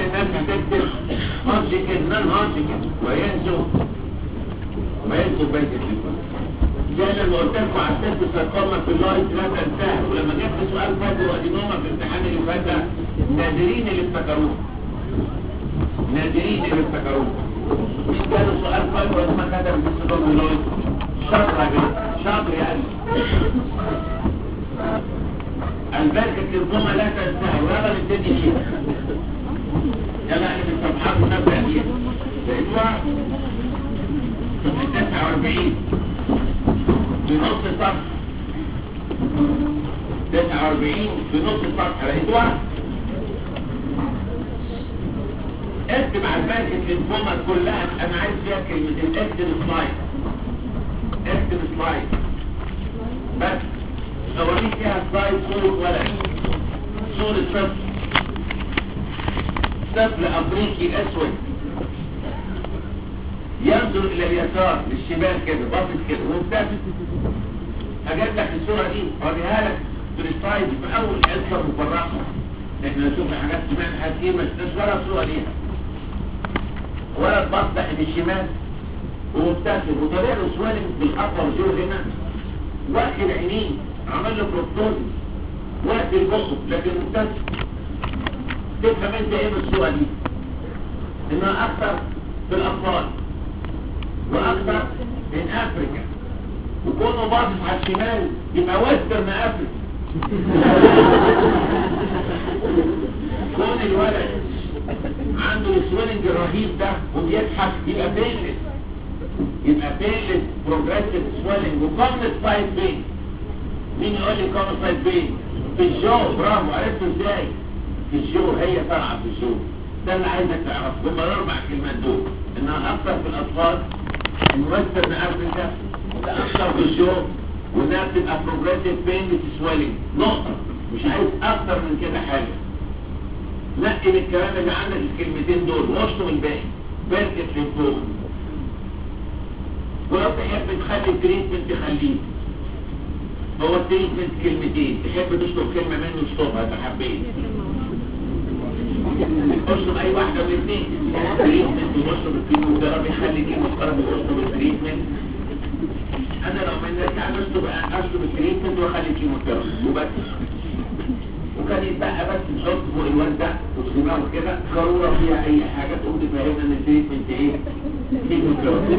الناس هتكتب هوجكن نون هوجكن وينسوا بيت الليمفوما. زي لما قلت لكم على السيرفس ساركوما في اللايت لا تنساه، ولما جبت سؤال فايبرو ادينوما في الامتحان اللي فات ده نادرين اللي افتكروه. مين كانوا سؤال فايبرو ادينوما كتب في السيرفس اللايت؟ شاطر يا قلبي. البركة الليمفوما لا تنساه ولا نبتدي فيها. يلا احنا في الصفحات ونبدأ فيها. لقيتوها صفحة 49 في نص الصفحة. 49 في نص الصفحة لقيتوها؟ اكتب على البركة الليمفوما كلها، انا عايز فيها كلمتين. اكتب سلايد بس اوريك فيها سلايد صورة ولد، صورة طفل افريقي اسود ينظر الى اليسار للشمال كده باصص كده ومبتسم. هجيب لك الصورة دي اوريها لك في السلايد في اول حصة مفرقة. احنا نشوف حاجات سمعنا حكيمة ما شفناش ولا صورة ليها. ولد باصص ناحية الشمال ومبتسم وطالع له سوالف بالقطة وزور هنا واكل عينيه عمل له بروتوز وقت البصر لكن مبتسم. تفهم انت ايه بالصورة دي؟ انها اكثر في الاطفال واكثر من افريكا، وكونه باصص على الشمال يبقى ويسترن افريكا. كون الولد عنده السويلنج الرهيب ده وبيضحك يبقى بينلس بروجريسيف سويلنج وكومنت سايد بين. مين يقول لي كومنت سايد بين؟ في الجو. برافو، عرفته ازاي؟ في الجو، هي طالعه في الجو. ده اللي عايزك تعرفه. هما الاربع كلمات دول، انها اكثر في الاطفال، ان ويسترن افريكا، ده اكثر في الجو، وده بتبقى بروجريسيف بين سويلنج. نقطه، مش عايز اكتر من كده حاجه. نقي من الكلام اللي عندك الكلمتين دول واشطب الباقي. بركة للفوق. ولو تحب تخلي التريتمنت تخليه. هو التريتمنت كلمتين، تحب تشطب كلمة منه اشطبها اذا حبيت. اشطب اي واحدة من الاثنين. التريتمنت واشطب الكيموثيرابي، خلي الكيموثيرابي واشطب التريتمنت. انا لو من الناس عايز اشطب التريتمنت واخلي الكيموثيرابي وبس. وكان يتبقى بس نحط فوق الواد ده وسماه كده قارورة فيها اي حاجة تقوم تفهمنا ان التريتمنت ايه؟ كيموثيرابي.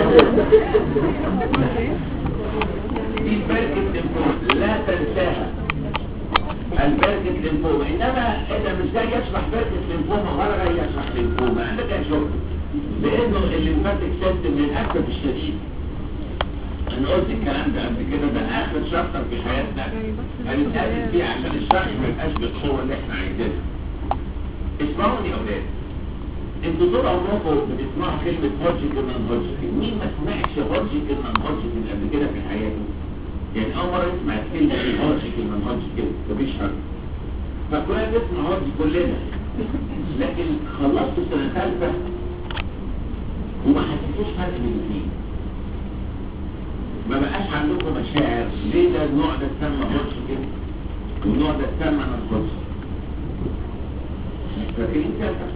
دي بركة ليمفوما لا تنساها. البركة ليمفوما، انما اذا مش جاي يشرح بركة ليمفوما ولا جاي يشرح ليمفوما انا جاي شغل، لانه الليمفاتيك سيستم للاسف الشديد. انا قلت الكلام ده قبل كده، ده اخر شابتر في حياتنا هنتقابل فيه عشان الشرح ما يبقاش بالقوه اللي احنا عايزينها. اسمعوني يا اولاد، انتوا طول عمركم بتسمعوا كلمه هوجكن نون هوجكن. مين ما سمعش هوجكن نون هوجكن قبل كده في حياته؟ يعني اول مره يسمع الكلمه دي هوجكن نون هوجكن مفيش حد. فكلنا بنسمع هوجكن كلنا، لكن خلصت سنه ثالثه وما حسيتوش فرق بين الاثنين. ما بقاش عندكم مشاعر. ليه ده النوع ده اتسمى هوجكن والنوع ده اتسمى نون هوجكن؟ فاكرين كده؟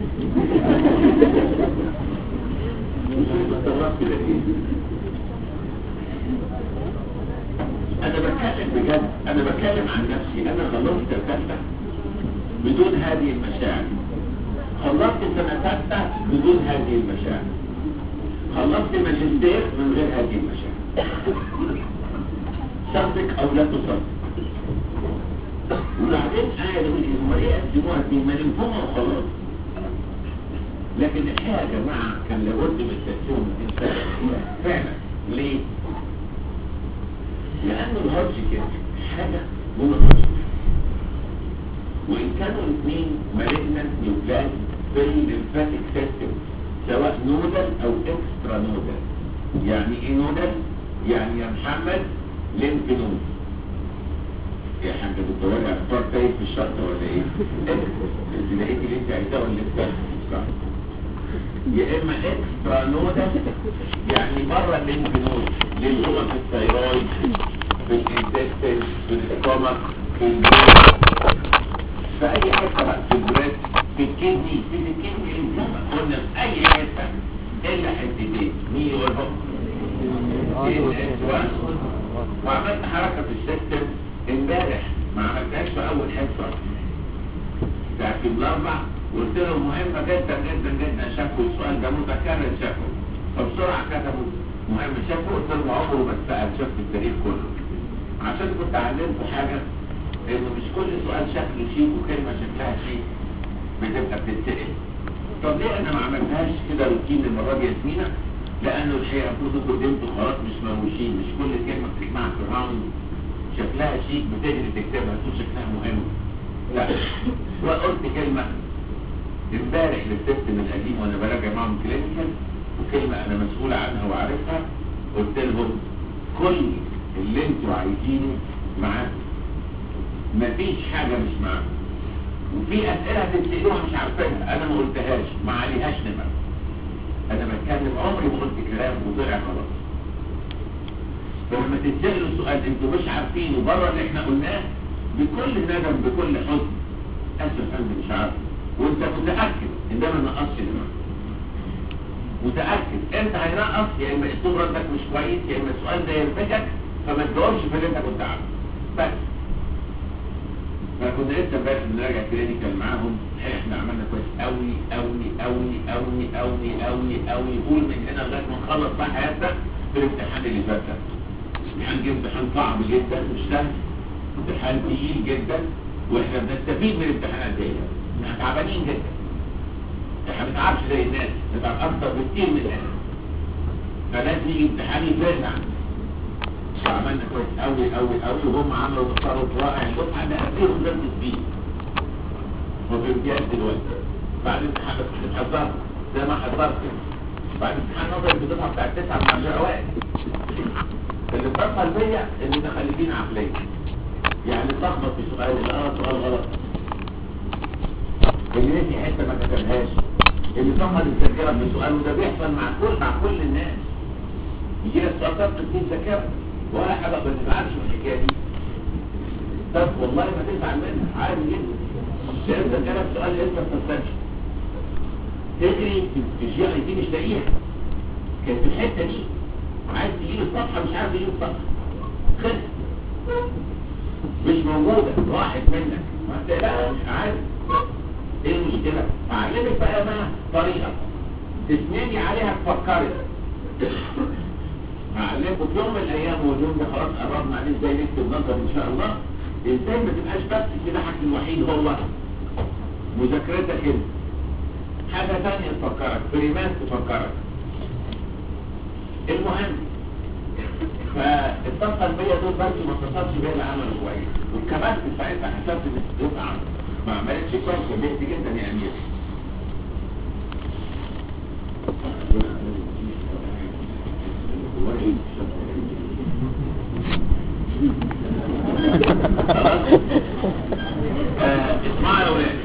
انا بتكلم بجد، انا بتكلم عن نفسي. انا خلصت الثالثه بدون هذه المشاعر، خلصت سنه ثالثه بدون هذه المشاعر، خلصت ماجستير من غير هذه المشاعر. صدق او لا تصدق. وبعدين قاعد اقول هم ليه قدموها دي؟ ما ليمفوما وخلاص. لكن الحقيقه يا جماعه كان لابد من تقسيم الانسان فعلا. ليه؟ لان الهوجكن حاجه جوه الهوجكن، وان كانوا الاثنين مالجنت نيوبلاز في الليمفاتيك سيستم، سواء نودل او اكسترا نودل. يعني ايه نودل؟ يعني يا محمد ليمف نود. يا حاجه بتدوري على اختار تايه في الشرطه ولا ايه؟ انت لقيتي اللي انت عايزاه ولا انت صح؟ يا اما اكسترا نودل يعني بره الليمف نود، اللي هو في الثايرويد، في الانتستين، في الاستومك، في البيت، في اي حته بقى، في البريد، في الكدني ليمفوما قلنا في اي حته الا حتتين مين يقولهم؟ وعملت حركه في السيستم امبارح ما عملتهاش في اول حصه بتاعت الاربع وقلت لهم مهمه جدا جدا جدا شافوا السؤال ده متكرر شافوا فبسرعه كتبوا مهم شافوا قلت لهم عمره ما اتسال شاف في التاريخ كله عشان كنت علمت حاجه انه مش كل سؤال شكله شيء وكلمه شكلها شيء بتبقى بتتسال. طب ليه انا ما عملتهاش كده روتين المره دي يا ياسمينه؟ لانه الحقيقه المفروض قدمتوا خلاص مش مروشين، مش كل كلمه بتسمعها في الراوند شكلها شيء بتجري تكتبها تقول شكلها مهم. لا وقلت كلمه امبارح للسيستم القديم وانا براجع معهم كلينيكال وكلمه انا مسؤول عنها وعارفها قلت لهم كل اللي انتوا عايزينه معاكم مفيش حاجه مش معاكم وفي اسئله هتسالوها مش عارفينها انا ما قلتهاش ما عليهاش نمر انا بتكلم عمري ما قلت كلام وطلع خلاص. فلما تتسالوا سؤال انتوا مش عارفينه بره اللي احنا قلناه بكل ندم بكل حزن اسف انا مش عارف وانت متاكد ان ده ما نقصش نمر متاكد انت هينقص يا اما اسلوب ردك مش كويس يا اما السؤال ده يربكك فما تجاوبش في اللي انت كنت عارفه بس. فكنا لسه امبارح بنراجع كلينيكال معاهم احنا عملنا كويس قوي قوي قوي قوي قوي قوي قوي قول من هنا لغايه ما نخلص بقى حياتنا في الامتحان اللي فات ده. امتحان صعب جدا مش سهل امتحان تقيل جدا واحنا بنستفيد من الامتحانات دي احنا تعبانين جدا احنا ما بنتعبش زي الناس بنتعب اكتر بكتير من الناس فلازم يجي امتحان يفرقنا عملنا كويس قوي قوي قوي وهم عملوا تصرف رائع الدفعه ده قبلهم درس فيه وفي امتياز دلوقتي بعد امتحان بس بتحضر زي ما حضرت بعد امتحان نظري في الدفعه بتاعت 9 من 10 اوائل اللي اتصل بيا المتخلفين عقليا يعني اتلخبط في سؤال سؤال غلط اللي نسي حته ما كتبهاش اللي فقد الذاكره بسؤال وده بيحصل مع كل الناس يجي لك سؤال تفقد فيه الذاكره ولا حاجه ما تزعلش من الحكايه دي طب والله ما تزعل منها عادي جدا انت كده السؤال انت ما تفكرش تجري في الجي دي مش لاقيها كانت في الحته دي عايز تجيب الصفحه مش عارف تجيب الصفحه خلص مش موجوده راحت منك ما تقلقش عادي ايه المشكله؟ اعلمك بقى ما طريقه تسندي عليها تفكري هعلمكم في يوم من الايام واليوم ده خلاص قربنا عليه ازاي نكتب نظر ان شاء الله ازاي ما تبقاش بس سلاحك الوحيد هو مذاكرتك انت حاجه ثانيه تفكرك بريمات تفكرك المهم فاتصل بيا دول بس ما اتصلش بيا اللي عملوا كويس وكمان في ساعتها حسبت ان الدفعه ما عملتش كويس وبيت جدا يا امير اسمعوا يا ولاد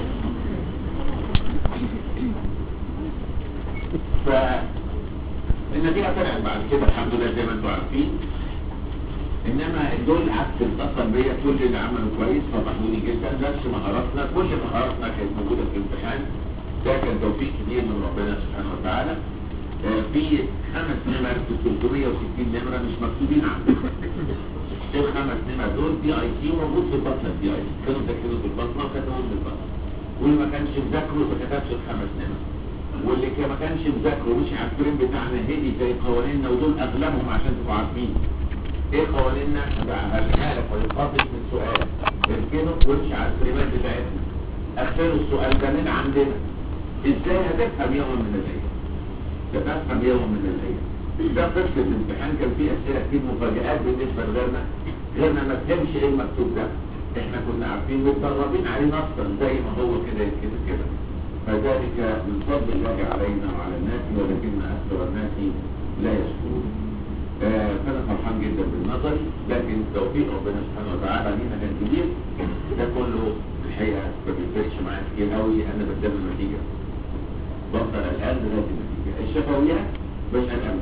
فالنتيجه طلعت بعد كده الحمد لله زي ما انتم عارفين انما دول عكس اتصل بيا كل اللي عملوا كويس فضحوني جدا نفس مهاراتنا كل مهاراتنا كانت موجوده في الامتحان ده كان توفيق كبير من ربنا سبحانه وتعالى في 5 نمر في 360 نمره مش مكتوبين عندك ال5 نمر دول دي اي سي موجود في البطنه دي اي سي كانوا ذاكرين في البطنه وكتبوهم في البطنه واللي ما كانش مذاكره ما كتبش ال5 نمر واللي ما كانش مذاكره مش عارفين بتاعنا هدي زي قوانيننا ودول اغلبهم عشان تبقوا عارفين ايه قوانيننا هقولها لك ويتخصص من سؤال اركنوا وامشي على الكلمات بتاعتنا اخروا السؤال ده من عندنا ازاي هتفهم يوم من الايام تفهم يوم من الايام ده قصه الامتحان كان فيه اسئله كتير مفاجآت بالنسبه لغيرنا ما فهمش ايه المكتوب ده احنا كنا عارفين متدربين عليه نصا زي ما هو كده كده كده فذلك من فضل الله علينا وعلى الناس ولكن اكثر الناس لا يشكرون فانا فرحان جدا بالنظر لكن توفيق ربنا سبحانه وتعالى لينا كان كبير ده كله الحقيقه ما بيفرقش معايا كتير قوي انا بدل النتيجه بفضل الان لغايه النتيجه الشفويات مش قلقان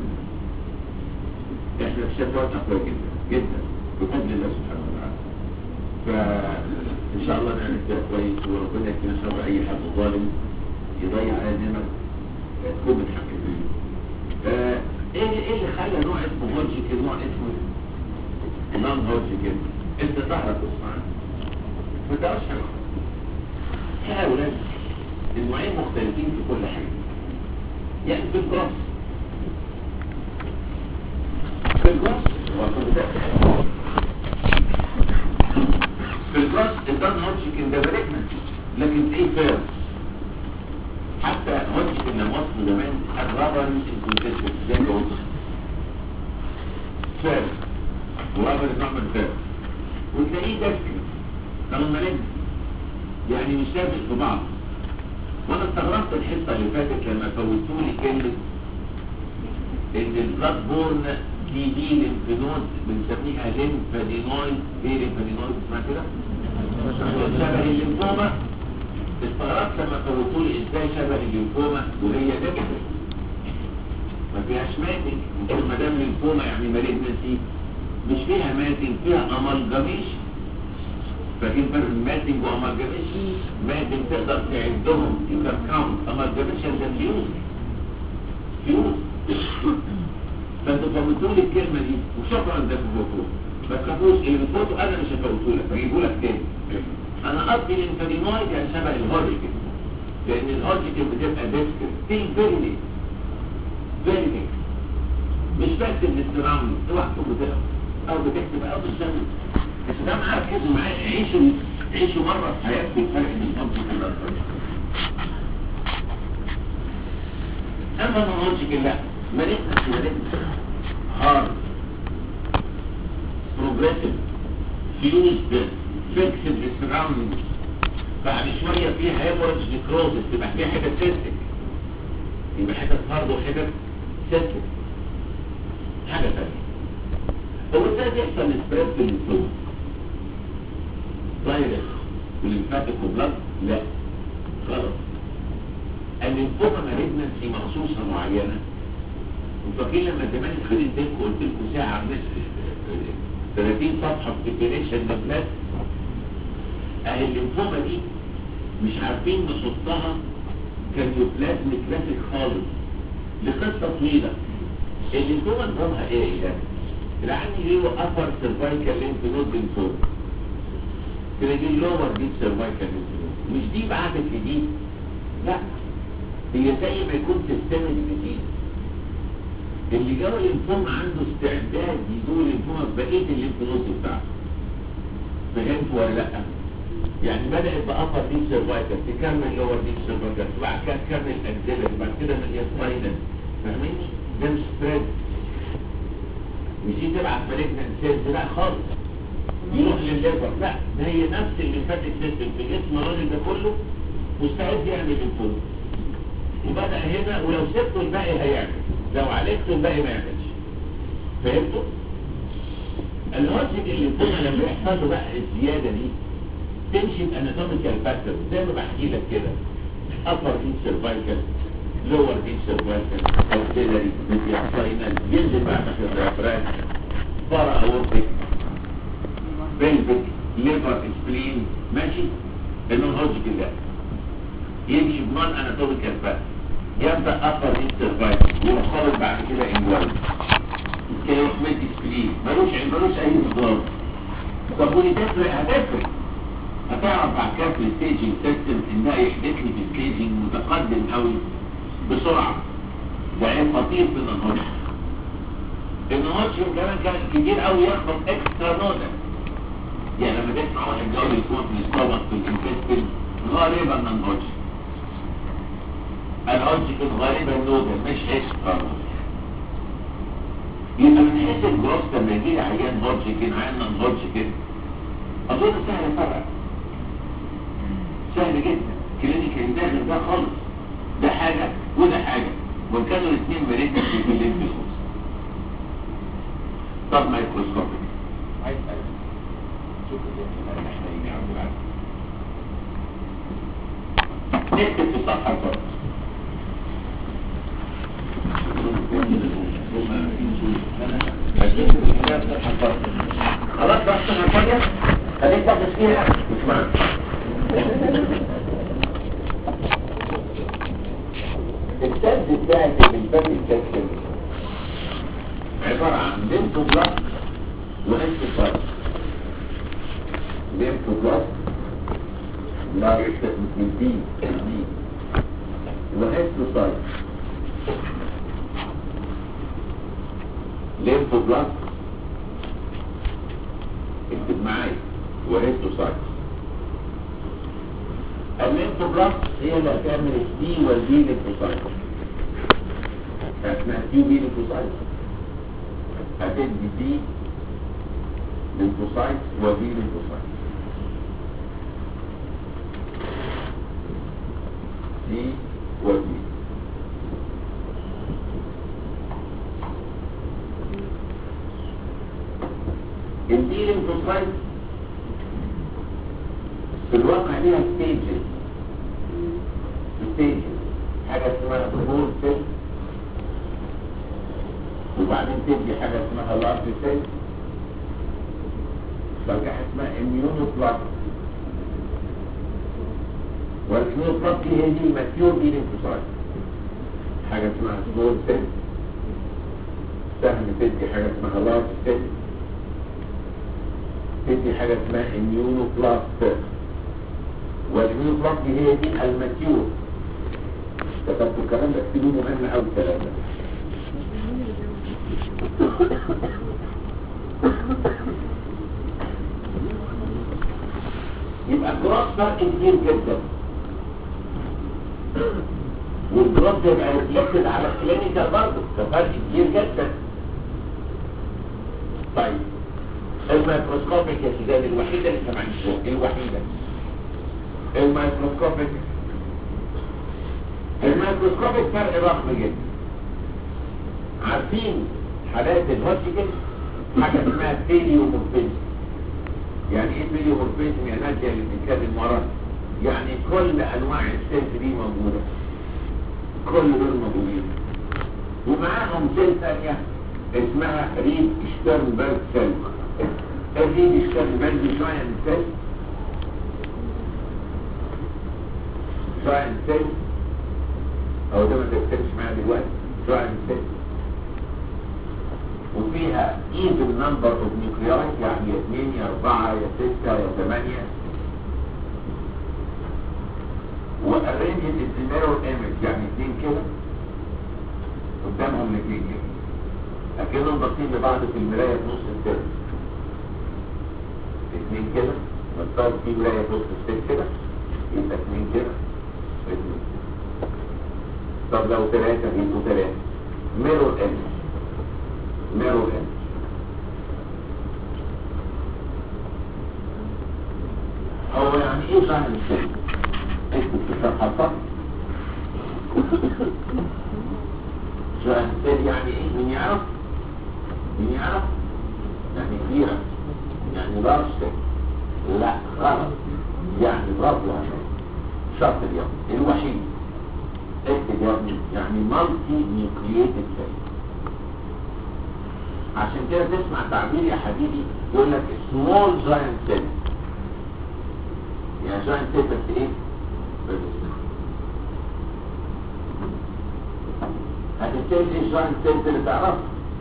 احنا في الشفوات اقوى جدا جدا بفضل الله سبحانه وتعالى ان شاء الله نعمل كده كويس، وربنا يكفينا شر اي حد ظالم يضيع على نعمة تكون بتحكم فيه. ايه اللي خلى نوع اسمه هودجكن نوع اسمه نون هودجكن؟ انت تعرف اسمع ما تعرفش حاجه. يا اولاد النوعين مختلفين في كل حاجه. يعني في الجراس في الجراس الدان هودجكن ده مالجنسي، لكن ايه فير؟ حتى هودجكن لما وصفوا زمان الرابر انكونسيستنت زي ما قلت فير، ورابر نعمل فير، وتلاقيه دسكن كانوا مالجنسي، يعني مش لازق في بعض. وانا استغربت الحصه اللي فاتت لما فوتولي كلمه ان البلاد بورن دي ليمفنود بنسميها ليمفادينويد. ايه ليمفادينويد اسمها كده؟ شبه الليمفوما. استغربت لما فوتولي ازاي شبه الليمفوما وهي نجحت ما فيهاش ماتنج. يقول ما دام ليمفوما يعني مالجنسي، مش فيها ماتنج، فيها امالجاميشن. فاكرين فرق الماتنج وامالجاميشن؟ ماتنج تقدر تعدهم يبقى كاونت، امالجاميشن ده فيوز. فانتوا فوتوا لي الكلمه دي وشكرا ده فوتوه. ما تخافوش اللي بتفوتوا انا مش هفوته لك، هجيبه لك تاني. انا قصدي الانفادينويد يعني شبه الهودجكن، لان الهودجكن بتبقى ديسكر ستيل فيري مش بكتب للسراوند، اوعى تكون بتقرا او بتكتب او بتشتغل، بس ده معاك كده معايا. عيشوا مره في حياتكم الفرق بين الهودجكن والهودجكن. اما الهودجكن لا، مالجنسي هارد بروجريسيف فيوزد فيكسد للسراوندنج. بعد شويه فيها هيموريدج نيكروزس، تبقى فيها حتت سيستك، يبقى حتت هارد وحتت سيستك. حاجه ثانيه، هو ازاي بيحصل سبريد في الليمفوما؟ فيروس والليمفاتيك وبلاد؟ لا غلط. الليمفوما مالجنسي مخصوصه معينه. وفاكرين لما زمان خليت لكم قلت لكم ساعه 30 صفحه في ديفينيشن للبلاد؟ اهي الليمفوما دي مش عارفين نحطها كاريوبلازم كلاسيك خالص لقصه طويله. الليمفوما نظامها ايه يعني؟ العين يجيله ابر سيرفايكال ليمف نود ليمفوما، تلاقي لور ديب سيرفايكال ليمف نود. مش دي بعدت لدي، لا هي زي ما يكون سيستمك جديد. اللي جرى الليمفوما عنده استعداد يزول الليمفوما بقيه الليمف نود بتاعته. فهمت ولا لا؟ يعني بدات بأبر ديب سيرفايكال تكمل لور ديب سيرفايكال، وبعد كده تكمل اكزيلري، بعد كده ميدياستاينال. فاهميني؟ ده مش سبريد، مش دي تبعت مالجنت سيلز، لا خالص يروح للليفر، لا ده هي نفس الليمفاتيك سيستم في جسم الراجل ده كله مستعد يعمل ليمفوما، وبدأ هنا، ولو سبته الباقي هيعمل، لو عالجته الباقي ما يعملش. فهمتوا؟ الهوجكن الليمفوما لما يحصل له بقى الزياده دي تمشي باناتوميكال باترن زي ما بحكي لك كده. upper deep cervical lower deep cervical auxiliary mediastinal، ينزل بقى تحت الديافراغم، para aortic pelvic liver spleen. ماشي؟ الهوجكن ده يمشي بنون اناتوميكال باترن، يبدا upper deep cervical ويخرج بعد كده انجوال كده يروح ميدي سبلين، ملوش اي نظام. طب ودي تفرق؟ هتعرف بعد كده في الستيجنج سيستم انها يحدث لي في ستيجنج متقدم قوي بسرعه. ده عيب خطير في النهوجكن. النهوجكن كمان كان كتير قوي يخبط اكسترا نودا. يعني لما تسمع واحد جاي يكون في الاستومك في الانتستين غالبا النهوجكن. الهوجكن غالبا نودا مش اكسترا نودا. يبقى من حيث الجروس لما يجي لي عيان هوجكن عيان نون-هوجكن اظن سهل فرق، سهل جدا. كلينيكال داخل ده خالص، ده حاجه وده حاجه، وكانوا الاثنين مريضين في الليمفوما. طب مايكروسكوبيك عايز شوف احنا يجي عند العالم نكتب في الصفحه الفرق. خلاص بقى الصفحه الفاضيه. خليك تاخد فيها اسمع. السد بتاعت الباب الكالسيوم عبارة عن ليمفوبلاست وانتوسايت. ليمفوبلاست لا من دي وانتوسايت. ليمفوبلاست اكتب معايا وانتوسايت. الليمفوبلاست هي اللي هتعمل الدي والبي ليمفوسايت. اسمها كيو بي ليمفوسايت. هتدي دي ليمفوسايت وبي ليمفوسايت. دي ودي. الدي ليمفوسايت في الواقع ليها ستيجز. حاجة اسمها سمول سيل، وبعدين تدي حاجة اسمها لارج سيل، حاجة اسمها اميونوبلاست. والاميونوبلاست هي دي الماتيور دي ليمفوسايت. حاجة اسمها سمول سيل سهم تدي حاجة اسمها لارج سيل، تدي حاجة اسمها اميونوبلاست. والاميونوبلاست هي دي الماتيور. كتبت الكلام ده، اكتبوه مهم قوي الكلام ده. يبقى الجراف فرق كبير جدا، والجراف يبقى ريفلكتد على الكلينيكال برضه، ففرق كبير جدا. طيب الميكروسكوبيك يا سيدان الوحيده اللي سمعت فوق، الوحيده الميكروسكوبيك فرق ضخم جدا. عارفين حالات الهوتشكن حاجه اسمها بيليومورفيزم. يعني ايه بيليومورفيزم يا ناديه اللي بتتكلم ورا؟ يعني كل انواع السيلز دي موجوده، كل دول موجودين، ومعاهم سيل ثانيه اسمها ريد شترنبرج سيل. الريد شترنبرج جاينت سيل، جاينت سيل او ده ما تكتبش معايا دلوقتي، جاينت سيل، وفيها even number of nuclei، يعني يا 2 يا 4 يا 6 يا 8، وarranged in mirror image، يعني 2 كده قدامهم 2 كده اكنهم باصين لبعض في المرايه في نص السيل. 2 كده نفترض في مرايه في نص السيل كده، يبقى 2 كده 2. طب لو 3 يبقوا 3. mirror image. هو يعني ايه جاينت سيل؟ اسم الشرح الفصل. جاينت سيل يعني ايه؟ مين يعرف؟ يعني كبيرة، يعني لارج سيل. لا غلط، يعني برضه شرط اليوم الوحيد. اكتب يا ابني يعني مالتي نيوكلييتد سيل. عشان كده تسمع تعبير يا حبيبي يقول لك سمول جاينت سيل. يعني جاينت سيل بس ايه؟ هتبتدي ايه جاينت سيل اللي تعرفها؟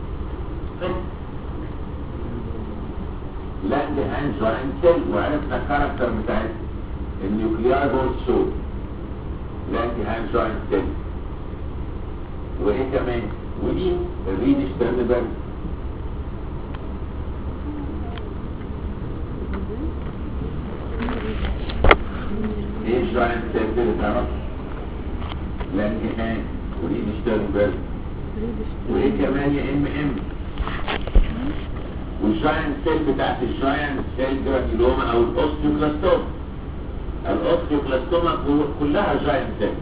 لا دي هان جاينت سيل، وعرفنا الكاركتر بتاعتها النيوكليار بول سول. لا دي هان جاينت سيل. وايه كمان؟ ودي الريد شترنبرج. ايه جاينت سيل اللي تعرفها؟ لانجهان وريد شترنبرج. وايه كمان يا ام والجاينت سيل بتاعت الجاينت سيل جرانيلوما او الاوستيوكلاستوما. الاوستيوكلاستوما كلها جاينت سيل.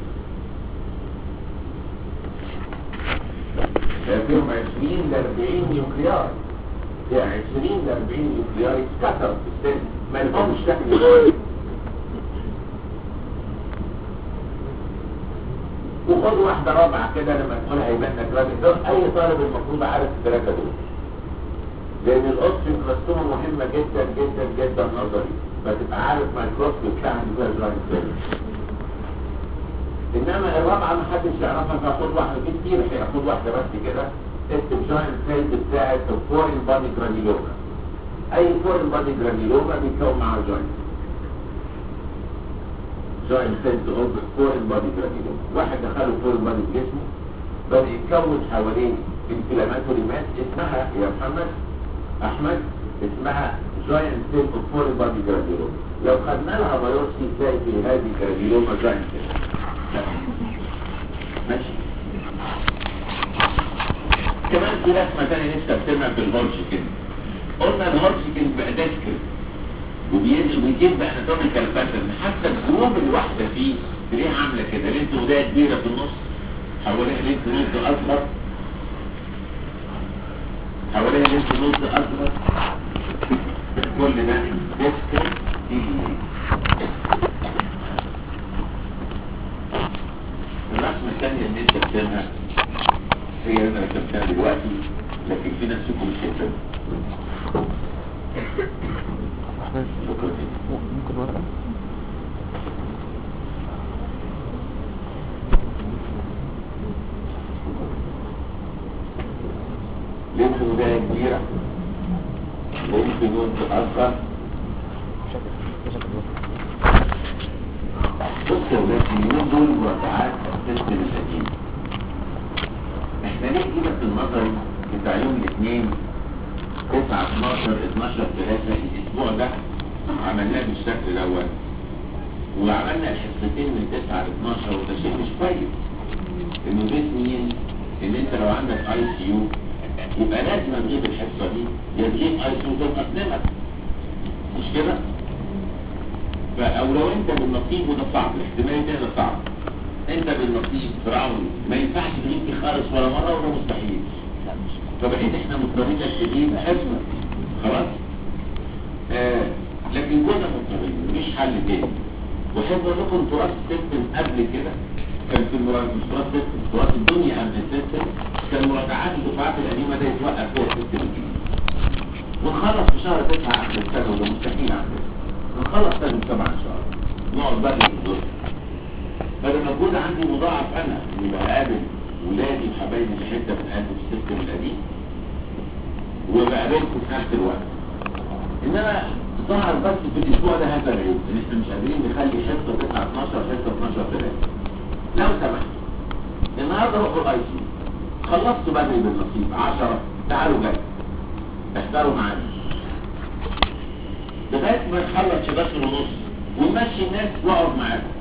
فيهم 20 ل 40 نيوكليار، يعني 20 ل 40 نيوكليار اتكسروا في السيل، ما لهمش شكل. وخد واحدة رابعة كده لما تقول هيبان لك راجل. اي طالب المفروض عارف الثلاثة دول. لان الاوستيوكلاستوما مهمه جدا جدا جدا نظري، فتبقى عارف مايكروسكوب بتاعها فيها جوينت سيل. انما الرابعه ما حدش يعرفها، فاخد واحده في كتير، هياخد واحده بس كده، اكتب جوينت سيل بتاعت الفورين بادي جرانيلوما. اي فورين بادي جرانيلوما بيتكون معاه جوينت سيلز اوف فورين بادي جرانيلوما. واحد دخله فورين بادي في جسمه بدا يتكون حوالين انفلاماتوري ماس اسمها يا محمد احمد اسمها جوينت سيل اوف فورين بادي جرانيلوما. لو خدنا لها بايوبسي تلاقي في هذه جرانيلوما جوينت سيل. ماشي. كمان في رسمه ثانيه لسه بترمى في الهورشكن. قلنا الهورشكن بقى ديسكر وبيجيب بقى اناتوميكال باترن، حتى الجروب الواحده فيه تلاقيها عامله كده، لينت ودايه كبيره في النص، حواليها لينت نود اصغر، حواليها لينت نود اصغر، كل ده ديسكر الرسمه الثانيه اللي انت بترمها هي اللي انا كتبتها دلوقتي، لكن في ناس فيكم مش كتبتها. ممكن ورقة؟ ليه بداية كبيرة؟ ليه بدون تأثر؟ بص يا ولاد، اليومين دول مرتعات السيستم القديم. احنا ليه كده في النظري بتاع يوم الاثنين 9 12 12 3 الاسبوع ده عملناه بالشكل دوت، وعملنا الحصتين من 9 ل 12، وده شيء مش كويس. انه رسميا ان انت لو عندك اي سي يو يبقى لازم تجيب الحصه دي، يا تجيب اي سي يو تبقى تنمت، مش كده؟ او لو انت بالنصيب، وده صعب، الاحتمال ده صعب، انت بالنصيب فرعون ما ينفعش تجيب فيه خالص ولا مره، وده مستحيل. فبقيت احنا مضطرين تجيب حصه خلاص. لكن كنا مضطرين، مفيش حل تاني. وحب اقول لكم تراث السيستم قبل كده كان في تراث الدنيا قبل السيستم كان مراجعات الدفعات القديمه ده يتوقف فيها السيستم الجديد. ونخلص في شهر 9 اخر السنه، وده مستحيل عندنا. نخلص سنه 7 ان شاء الله، نقعد بقى في الدور. فده موجود عندي مضاعف انا اني بقابل ولادي وحبايبي في حته بتقابل في السيستم القديم، وبقابلكم في نفس الوقت. انما ظهر بس في الاسبوع ده هذا العيب، ان احنا مش قادرين نخلي حصه 9 12 حصه 12 3. لو سمحت النهارده روحوا الاي سي، خلصتوا بدري بالنصيب 10 تعالوا جاي احضروا معانا لغايه ما نخلص 11 ونص ونمشي الناس واقعد معاكم.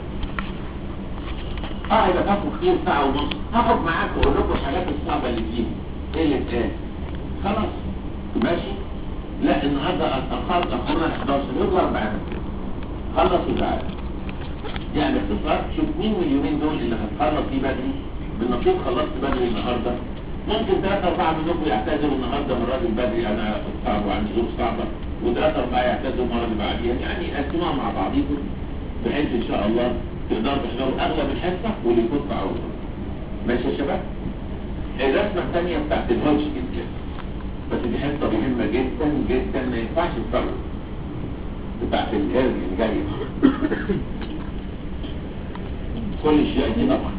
هيبقى تاخدوا كتير ساعه ونص، هاخد معاكم واقول لكم الحاجات الصعبه اللي فيها ايه اللي اتقال. خلاص ماشي. لا النهارده اتاخرت اخرنا 11 يلا 4 خلصوا تعالى. يعني باختصار شوف مين من اليومين دول اللي هتخلص فيه بدري، بالنصيب خلصت بدري النهارده. ممكن 3 4 منكم يعتذروا النهارده من الراجل بدري، انا كنت صعب وعندي ظروف صعبه، و3 4 يعتذروا المره اللي بعديها، يعني قسموها مع بعضيكم بحيث ان شاء الله تقدروا تحضروا اغلب الحصه واللي يفوت تعوضوا. ماشي يا شباب؟ الرسمه الثانيه بتاعت الهودجكن دي، بس دي حصه مهمه جدا جدا ما ينفعش تفوت، بتاعت الهرم الجايه. كل شيء دي طبعا.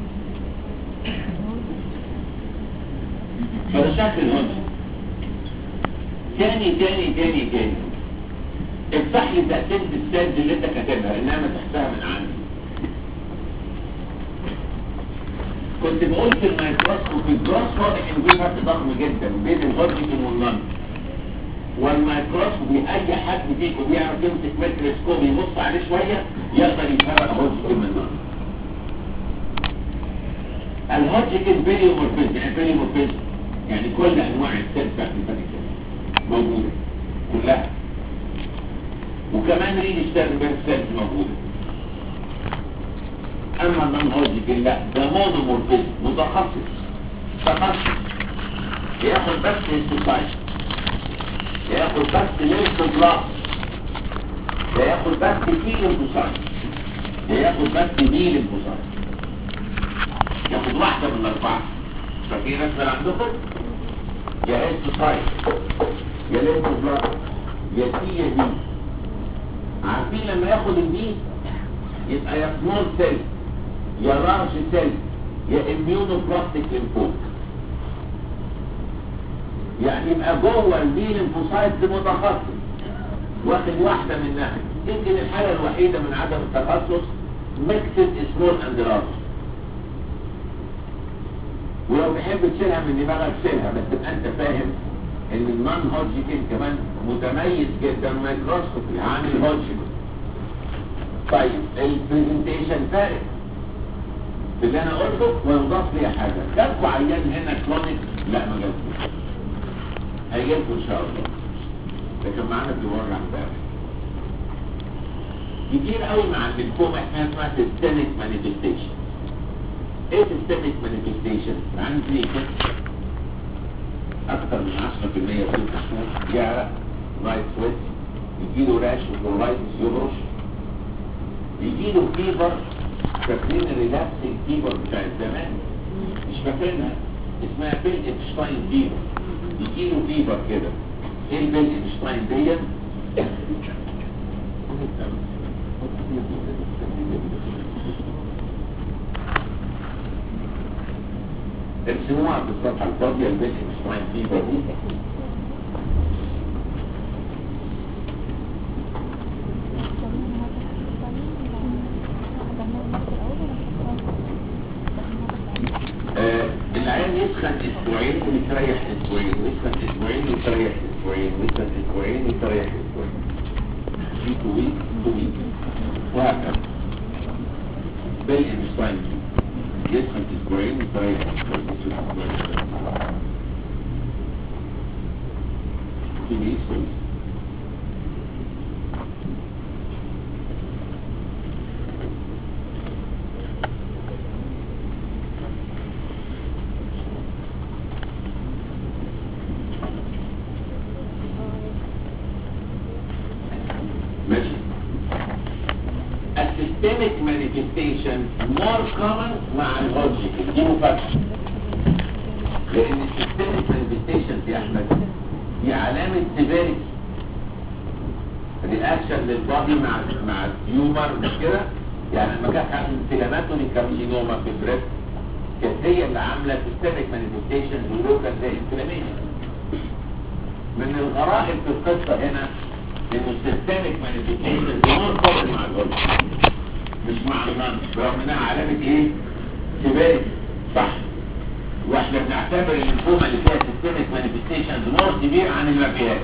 فده شكل الهودجكن. تاني افتح لي تقسيمة السيلز اللي انت كاتبها انها مسحتها من عندي. كنت بقول في الميكروسكوب في الجراس واضح ان في فرق ضخم جدا بين الهودجكن واللنج. والميكروسكوب اي حد فيكم بيعرف يمسك ميكروسكوب يبص عليه شويه يقدر يفرق هودجكن من اللنج. الهودجكن بيليومورفيزم، يعني بيليومورفيزم يعني كل انواع السيلز بتاعت الفريق موجوده كلها، وكمان رينشترنبرج سيلز موجوده. اما النون هودجكن لا، ده مونومورفيزم متخصص ياخد بس هيستوسايت، ياخد بس ليمفوبلاست، ياخد بس تي ليمفوسايت، ياخد بس بي ليمفوسايت، ياخد واحده من الاربعه. ففي ناس عندكم يا هيستوسايت يا ليمفوبلاست يا تي يا دي. عارفين لما ياخد الدي يبقى يا سمول سيل يا لارج سيل يا اميونوبلاستيك ليمفوم. يعني يبقى جوه البي ليمفوسايت متخصص واخد واحده منها. يمكن الحاله الوحيده من عدم التخصص ميكسد سمول اند لارج. ولو تحب تشيلها من دماغك شيلها، بس تبقى انت فاهم ان النون هودجكن كمان متميز جدا مايكروسكوبي عامل هودجكن. طيب البرزنتيشن فارق في اللي انا قلته ويضاف لي حاجه. جالكوا عيان هنا كلونيك؟ لا ما جالكوش، هيجيلكوا ان شاء الله. لكن معانا في الورع امبارح كتير قوي مع الليمفوما احنا اسمها سيستميك مانيفستيشن. ايه سيستميك مانيفستيشن؟ عندي اكتر من 10% في الشهور يعرق، نايت سويت، يجيله راش وكولايتس يبرش، يجيله فيبر. فاكرين الريلابسنج فيبر بتاع زمان؟ مش فاكرينها؟ اسمها بيل ابشتاين فيبر. يجيله فيبر كده. ايه البيل ابشتاين ديت؟ ارسموها في الصفحه الفاضيه البيل ابشتاين فيبر دي. العيان يسخن اسبوعين ويتريح اسبوعين، ويسخن اسبوعين ويتريح اسبوعين، ويسخن اسبوعين ويتريح اسبوعين. في 2 ويك 2 ويك وهكذا. بالإنشتاين يسخن اسبوعين ويتريح اسبوعين. 2 ويك systemic manifestation more common مع الهودجكن. دي مفاجأة، لأن systemic manifestation يا أحمد دي علامة severity reaction للبادي مع التيومر. مش كده؟ يعني لما كانت عامل انفلاماتوري كارسينوما في البريست كانت هي اللي عاملة systemic manifestation ولوكال زي انفلاميشن. من الغرائب في القصة هنا إن systemic manifestation more common مع الهودجكن مش مع النانس، رغم انها علامة ايه؟ سيفيريتي. صح. واحنا بنعتبر الليمفوما اللي فيها سيستميك مانيفستيشنز مور سيفير عن اللي ما فيهاش.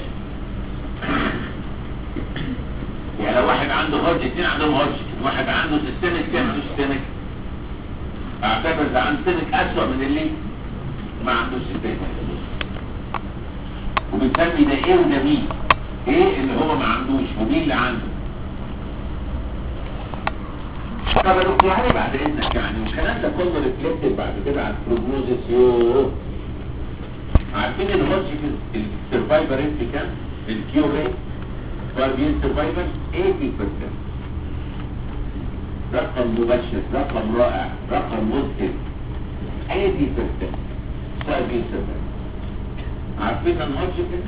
يعني لو واحد عنده هودج، اثنين عندهم هودج، واحد عنده سيستميك كام عنده سيستميك، اعتبر ده عنده سيستميك اسوأ من اللي ما عندوش سيستميك. وبنسمي ده ايه وده بي. ايه اللي هو ما عندوش وبي اللي عنده. طب يا دكتور علي بعد اذنك يعني والكلام ده كله ريفلكتد بعد كده على البروجنوزيس. عارفين الهودجكن السرفايفر ريت كام؟ الكيور ريت 12 years survival 80%. رقم مبشر، رقم رائع، رقم مذهل. 80% 12 years survival. عارفين الهودجكن؟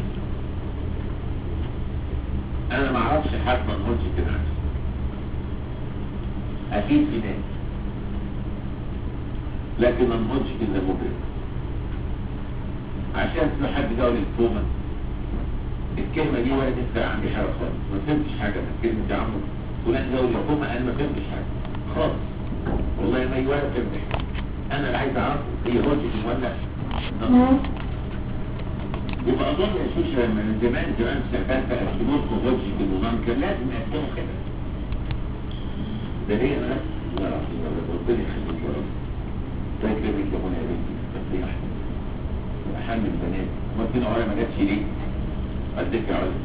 انا ما اعرفش حد من الهودجكن عارف. اكيد في ناس، لكن ما نقولش كده مبرر. عشان في حد جاوب الكومة الكلمة دي ولا تفرق عندي حاجة خالص. ما فهمتش حاجة من كلمة يا عمو فلان جاوب الكومة، انا ما فهمتش حاجة خالص والله. ما ولا فهمت حاجة. انا اللي عايز اعرف هي هوجك ولا يبقى اظن يا شوشة من زمان ساعات بقى سموكو هوجك ونان كان لازم يقدموا كده. ده ليه انا لا ربنا يخليك يا رب. ده كده يجيبون يا بنتي تفريح احمل البنات ممكن اقول ما جاتش ليه اديك يا عزيزي.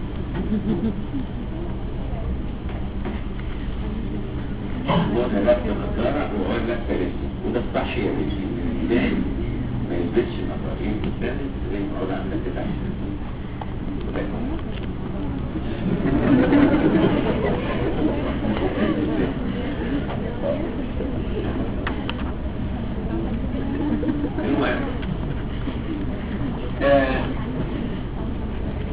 وانا لابسه نظاره واقول لك ثلاثه وده الصح يا بنتي. ازاي ما يلبسش نظارين قدامك زي ما اقول عندك كده المهم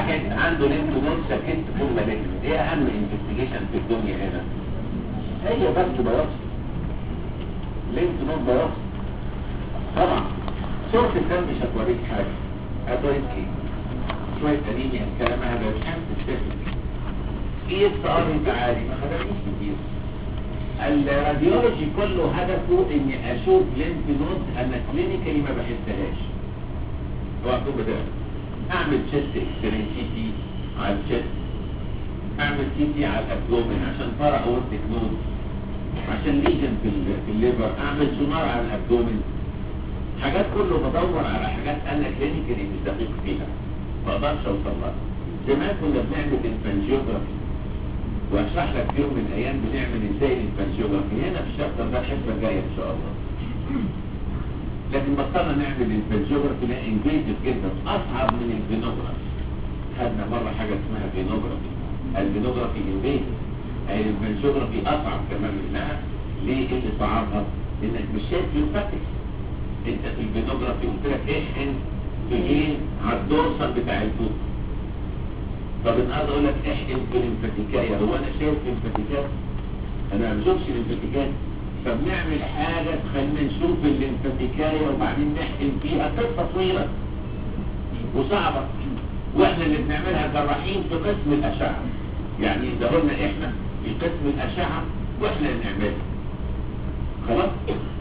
واحد عنده ليمف نود ساكت فول مالجنت، ايه اهم انفستيجيشن في الدنيا هنا؟ هي بس بيوصل ليمف نود بيوصل طبعا. صورة الدم مش هتوريك حاجة، هتوريك ايه؟ شوية انيميا الكلام هذا مش هتستفيد. ايه الصعب تعالي ما خدنيش كتير. الراديولوجي كله هدفه اني اشوف ليمف نود انا كلينيكالي ما بحسهاش. هو مكتوب ده اعمل تشيست اكسرين سي تي على التشيست، اعمل سي تي على الابدومين عشان فرع اورتيك نود، عشان ليجن في الليفر، اعمل سونار على الابدومين. حاجات كله بدور على حاجات انا كلينيكالي مش دقيق فيها ما اقدرش اوصل لها. زمان كنا بنعمل الفانجيوجرافي واشرح لك في يوم من الايام بنعمل ازاي الفانجيوجرافي هنا في الشابتر ده الحصه الجايه ان شاء الله. لكن بطلنا نعمل الفانجيوجرافي لان انفيزيف جدا اصعب من الفينوجرافي. خدنا مره حاجه اسمها فينوجرافي، الفينوجرافي انفيزيف، هي الفانجيوجرافي اصعب كمان منها. ليه اللي صعبها؟ لانك مش شايف الفاتكس. انت في الفينوجرافي قلت لك احقن في ايه على الدورسال بتاع الفوق. طب النهارده اقول لك احقن في الانفتيكايه، هو انا شايف الانفتيكات؟ انا ما بشوفش الانفتيكات. فبنعمل حاجه تخلينا نشوف الانفتيكايه وبعدين نحقن فيها. قصه طويله وصعبه، واحنا اللي بنعملها جراحين في قسم الاشعه. يعني ده قلنا احنا في قسم الاشعه واحنا اللي بنعملها. خلاص؟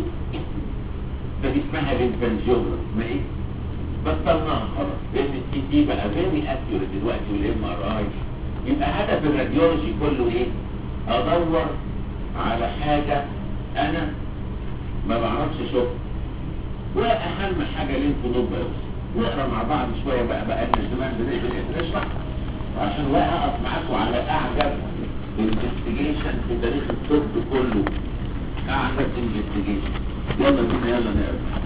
فدي اسمها الانفانجيوجرافي. ما ايه؟ بطلناها خلاص لان السي تي بقى فيري اكيوريت دلوقتي والام ار اي. يبقى هدف الراديولوجي كله ايه؟ ادور على حاجه انا ما بعرفش اشوفها. واهم حاجه ليمف نود بايوبسي. نقرا مع بعض شويه بقى لنا زمان بنشرح عشان اقف معاكم على اعجب انفستيجيشن في تاريخ الطب كله. اعجب انفستيجيشن. يلا بينا يلا نقرا.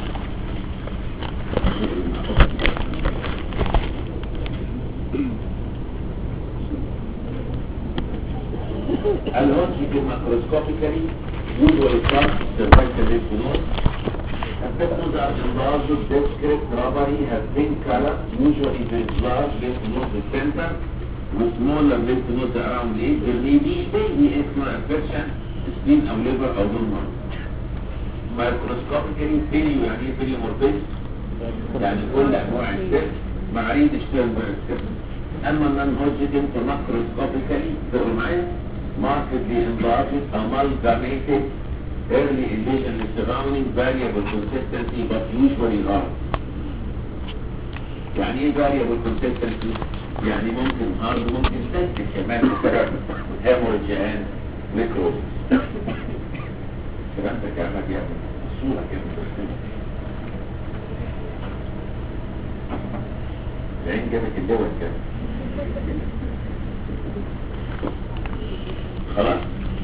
الهونجي ماكروسكوبيكالي usually starts cervical lymph node. Lymph nodes are enlarged, discrete, rubbery, have pink color, usually with large lymph nodes in the center, with smaller lymph nodes around it. There may be extra infection, spleen أو liver أو bone. Microscopically بيليو يعني ايه بيليو موربيس؟ يعني كل انواع السيل معريض شتيرنبرج سيل. اما النون هوجكن فماكروسكوبيكالي تقول معايا markedly enlarged, amalgamated, early invasion of surrounding, variable consistency but usually large. يعني ايه variable consistency؟ يعني ممكن hard ممكن سنسيتيف كمان بسبب hemorrhage and necrosis. الكلام ده كلامك يا ابني الصورة كده العين جابت الدول كده خلاص.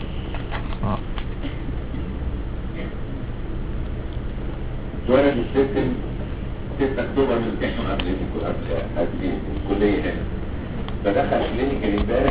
اتولد السيستم 6 اكتوبر من امتحانه قبل الكلية هنا. فدخل كلينيكال امبارح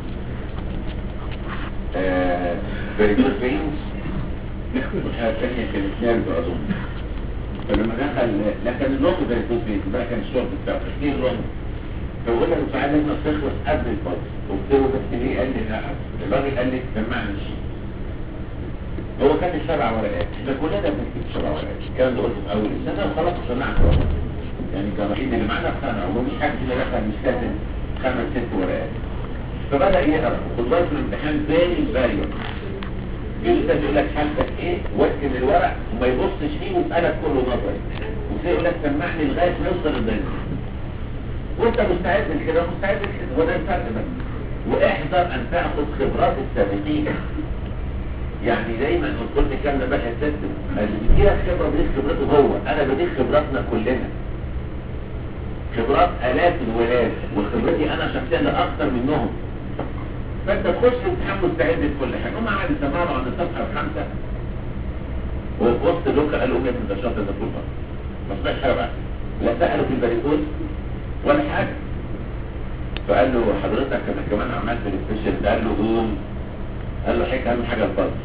فيريكوز فينز والحاجة الثانية كانت نيرف اظن. فلما دخل لكن اللونج فيريكوز فينز بقى كان الشورت بتاعه 2 لونج. فقلت له ساعات لازم تخلص قبل الفاضي. قلت له بس ليه؟ قال لي لا. الراجل قال لي سمعني الشيء. هو كان 7 ورقات. احنا كلنا بنكتب 7 ورقات. الكلام ده قلته في اول السنه وخلاص وصنعت ورقات. يعني الجراحين اللي معانا اقتنعوا ومفيش حد كده دخل مش كاتب 5 6 ورقات. فبدا يقرا خد بالك من الامتحان فاري. يقول لك حالتك ايه؟ وكل الورق وما يبصش فيه ويسالك كله نظري. وتلاقي يقول لك سمعني لغايه ما يوصل الدنيا. وانت مستعد لكده ومستعد لكده وده الفرق بس. واحذر ان تاخذ خبرات السابقين. يعني دايما كل كلام ده بقى السيستم اللي بيديلك خبره بديك خبرته هو، انا بديك خبراتنا كلنا. خبرات الاف الولاد وخبرتي انا شخصيا ده اكتر منهم. فانت تخش امتحان مستعد لكل حاجه. هم قاعد يسمعوا عن الصفحه ال5 وفي وسط اللوكا قالوا لي انت شاطر ده كله ما سمعش حاجه بقى. لا سالوا في الباريكوز ولا حاجه. فقال له حضرتك انا كمان عملت السبيشال ده. قال له قوم. قال له حكي اهم حاجه الفضل.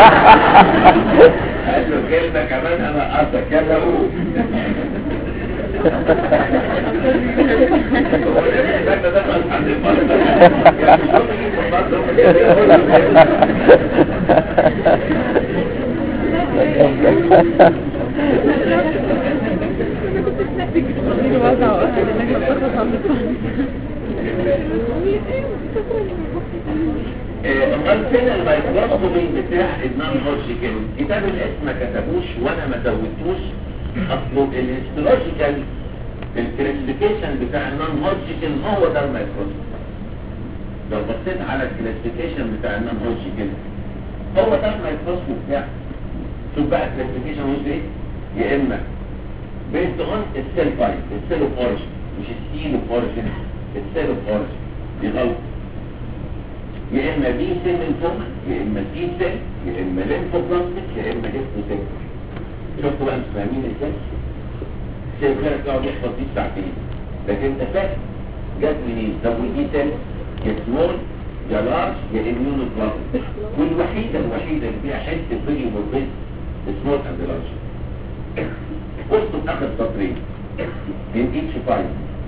قال له كلمه كمان انا قصدك يلا قوم. امال فين الميكروسكوبي بتاع النون هودجكن؟ كتاب الاسم ما كتبوش وانا ما زودتوش. اصله الهيستولوجيكال الكلاسيفيكيشن بتاع النون هودجكن هو ده الميكروسكوب. لو بصيت على الكلاسيفيكيشن بتاع النون هودجكن هو ده الميكروسكوب بتاعه. شوف بقى الكلاسيفيكيشن هو ايه؟ يا اما based on السيل تايب، السيل اوف اوريجن، مش السيل اوف اوريجن، السيل اوف اوريجن. دي غلط. يا اما بي سيل لينفوما، يا اما تي سيل، يا اما لينفوبلاستيك، يا اما هيستوسيل. شفتوا بقى انتوا فاهمين ازاي؟ شايف غيرك يقعد يحفظ دي ساعتين، لكن انت فاهم جت منين؟ طب ودي سيل يا سمول يا لارج يا اميونو بلاستيك، والوحيده اللي فيها حته فيجي موربيد سمول اند لارج. بصوا في اخر سطرين من اتش 5.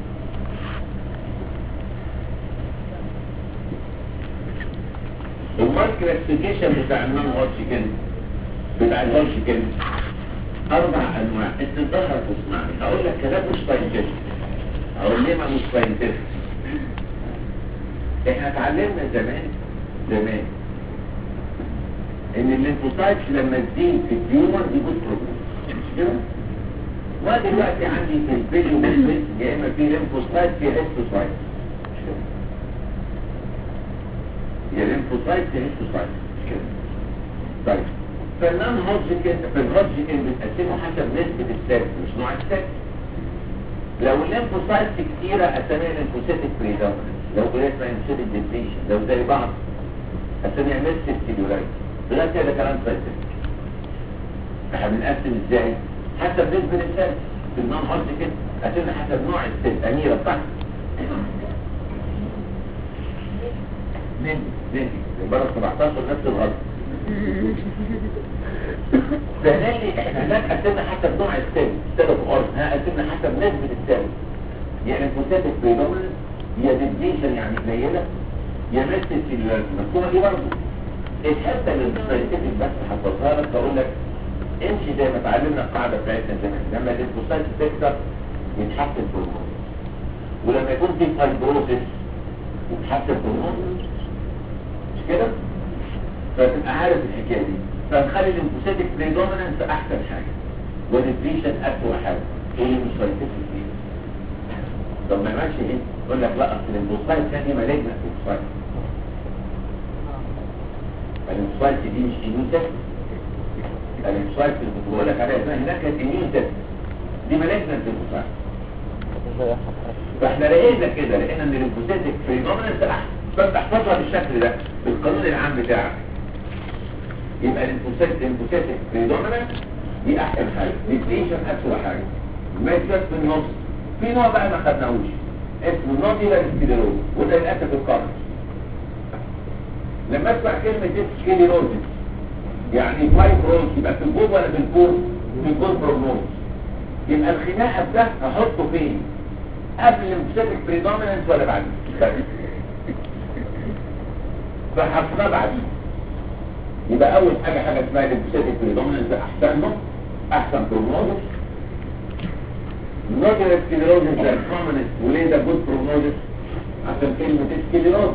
المارك كلاسيفيكيشن بتاع النون هودجكن بتاع الهودجكن 4 انواع. انت تظهر تسمعني هقول لك كلام مش ساينتفك. هقول ليه ما مش ساينتفك؟ احنا اتعلمنا زمان ان الليمفوسايتس لما تزيد في التيومر دي جود بروجرس، مش كده؟ ودلوقتي عندي في الفيديو مسلم يا اما في ليمفوسايت في هيستوسايت، يا ليمفوسايت في هيستوسايت كده. طيب فالنون هودجكن في الهودجكن بتقسمه حسب نسبة السيل مش نوع السيل. لو الليمفوسايت كتيرة اسميها ليمفوسيتك بريدومينانس، لو قلت اسمها ليمفوسيتك ديبليشن، لو زي بعض اسميها ميستيك سيلولايت. غير كده كلام ساينتفك. احنا بنقسم ازاي؟ حسب نسبة السيل. في النون هودجكن قسمنا حسب نوع السيل. اميرة صح؟ نندي بره 17 نفس الغلط. فهنالي احنا هناك قسمنا حسب نوع السيل، سيل اوف اورجن. ها قسمنا حسب نسبة السيل، يعني ليمفوسيتك بريدومينانس، يا ديبليشن يعني قليلة، يا ميستيك سيلولايت. المفهومة دي برضه الحته اللي الساينتفك بس حفظها لك. بقول لك امشي زي ما اتعلمنا القاعده بتاعتنا زمان، لما الليمفوسايت تكتر يتحسن هرمون، ولما يكون في فايبروزس يتحسن هرمون، مش كده؟ فتبقى عارف الحكايه دي. فنخلي الليمفوسيتك بريدومينانس احسن حاجه والديبليشن اسوء حاجه. تقول لي مش ساينتفك ليه؟ طب ما يعملش ايه؟ يقول لك لا اصل الليمفوسايت دي مالجنت ليمفوسايت. الليمفوسايت دي مش ايميون. الليمفوسايت اللي كنت بقول لك عليها اسمها هناك كانت ايميون دي مالجنت ليمفوسايت. فاحنا لقينا كده، لقينا ان الليمفوسيتك بريدومينانس احسن. فانت احفظها بالشكل ده بالقانون العام بتاعك. يبقى الليمفوسيتك بريدومينانس دي احسن حاجه، ديبليشن اسوء حاجه. ميتلس في النص. في نوع بقى ما خدناهوش اسمه نوديولار سكليروز، وده للاسف القرن. لما اسمع كلمه سكليروزس يعني فايبروز، يبقى في الجود ولا في الكور؟ في الجود بروجنوز. يبقى الخناقه ده هحطه فين؟ قبل الليمفوسيتك بريدومينانس ولا بعد؟ فحطها بعد. يبقى اول حاجه اسمها الليمفوسيتك بريدومينانس احسن بروجنوز. نوديولار سكليروزس ده الكومنست. وليه ده جود بروجنوز؟ عشان كلمه سكليروز.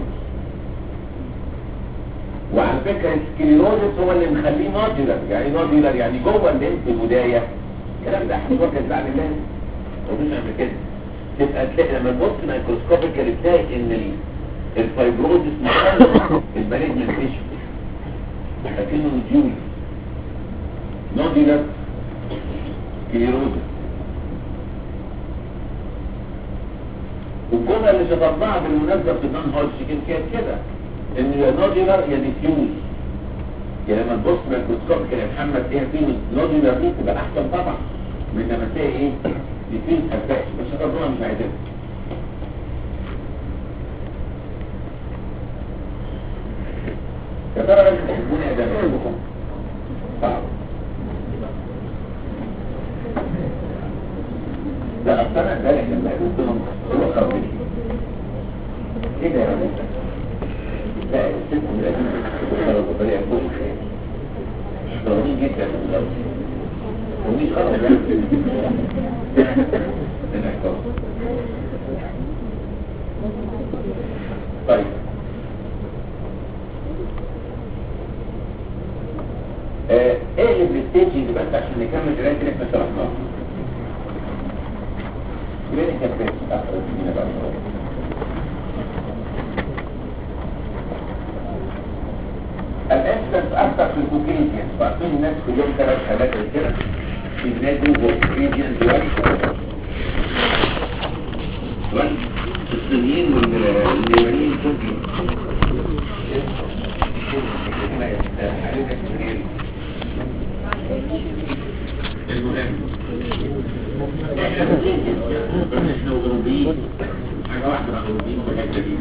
وعلى فكرة السكليروزس هو اللي مخليه نوديولار. يعني نوديولار يعني جوه الليمف الوداية. الكلام ده حضرتك بعد الله مفيش قبل كده. تبقى تلاقي لما تبص مايكروسكوبيكالي تلاقي ان الفايبروزس مخلص المالجنت تيشو لكنه نوديول. نوديولار سكليروزس. والجمله اللي شطبناها بالمناسبه في النون هودجكن كانت كده، ان يا نوديولار يا ديفيوز. يعني لما تبص مايكروسكوب كده يا محمد ايه في نوديولار دي تبقى احسن طبعا من لما تلاقي ايه ديفيوز افاش. بس ربنا مش عايزها. يا ترى لازم تحبوني يا جماعه؟ صعب. لا كده يعني لا الست من الأجل بتشتغل بطريقة كويسة ضروري جدا من الأول ودي خطر يعني الإحترام. طيب ايه الستيج اللي بس عشان نكمل قرايه اللي احنا شرحناه كلينيكال بيس اخر الدنيا بقى الانسلنس اكثر في الكوكيزيان فاعطين الناس كلهم 3 حالات كده في بلاد الكوكيزيان دول الصينيين واليابانيين كلهم المهم احنا اوروبيين حاجه واحده اوروبيين في الحته دي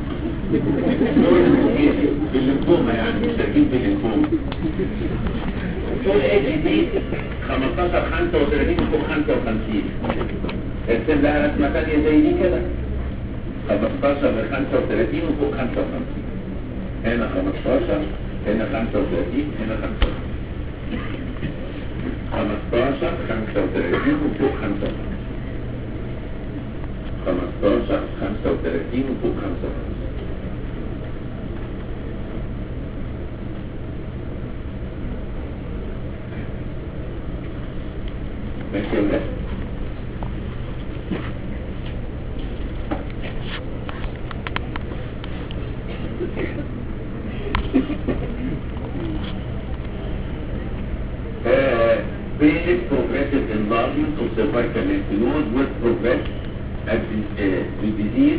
بالليمفوما يعني مشتركين في الليمفوما طول ايدي بي 15 35 فوق 55 ارسم لها رسمه ثانيه زي دي كده 15 ل 35 وفوق 55 هنا 15 هنا 35 هنا 55 15 35 وفوق 55 15 35 وفوق 55 ماشي يا ولاد basic progressive enlargement of cervical lymph node will progress as the disease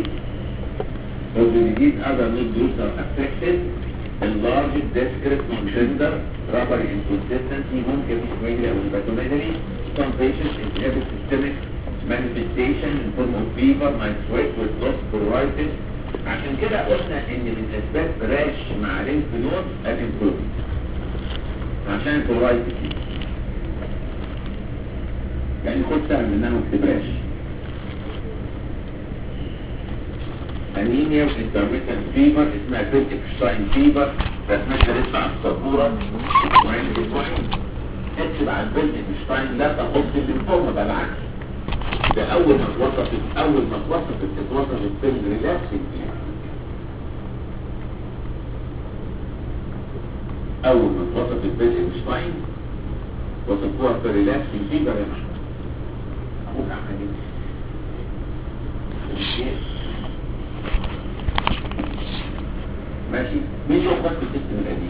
other nodules are affected. Enlarged, discrete, non-tender, rubbery inconsistency, ممكن ميلي أو hepatomegaly. Some patients exhibit systemic manifestation in form of fever, night sweat, with loss, pruritus. عشان كده قلنا إن من أسباب راش مع lymph node الإمبروفمنت عشان pruritus يعني خد سهل منها ما تكتبهاش انيميا وانترميتنت فيبر اسمها بيلتكشتاين فيبر رسمتها لسه على السبوره اسبوعين اكتب على البيلتكشتاين لا تخص الليمفوما بالعكس ده اول ما اتوصفت اتوصفت فيلم ريلاكسنج فيها اول ما اتوصفت البيلتكشتاين وصفوها في ريلاكسنج فيبر يا محمد أبوك عمل ايه؟ ماشي؟ مين يوم بس السيستم القديم؟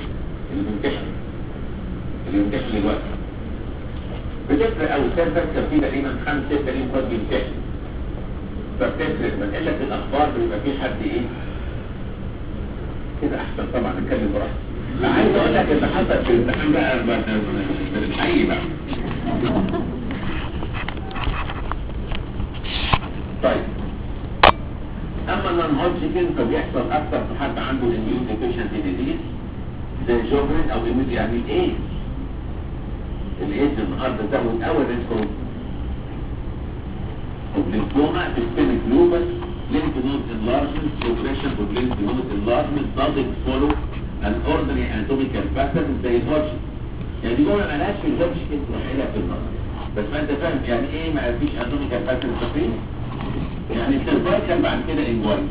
اللي بيمتحن دلوقتي بتفرق أو سيرفر كان فيه تقريبا 5-6 ليهم قد بيمتحن فبتفرق من قلة الأخبار بيبقى فيه حد إيه؟ كده أحسن طبعا نتكلم براحتي عايز أقول لك اللي حصل في الامتحان بقى من الحي بقى طيب اما النون-هودجكن فبيحصل اكتر في حد عنده immune deficiency disease زي جوبرين او يعني الايدز النهارده زود اول ريسك اوف ليمفوما systemic lupus lymph node enlargement progression of lymph node enlargement doesn't follow an ordinary anatomical pattern زي الهودجكن يعني دي جمله مالهاش في الهودجكن وحيلها في النظر بس ما انت فاهم يعني ايه ما فيش anatomical pattern تقريبا يعني السيرفايكال بعد كده انجوين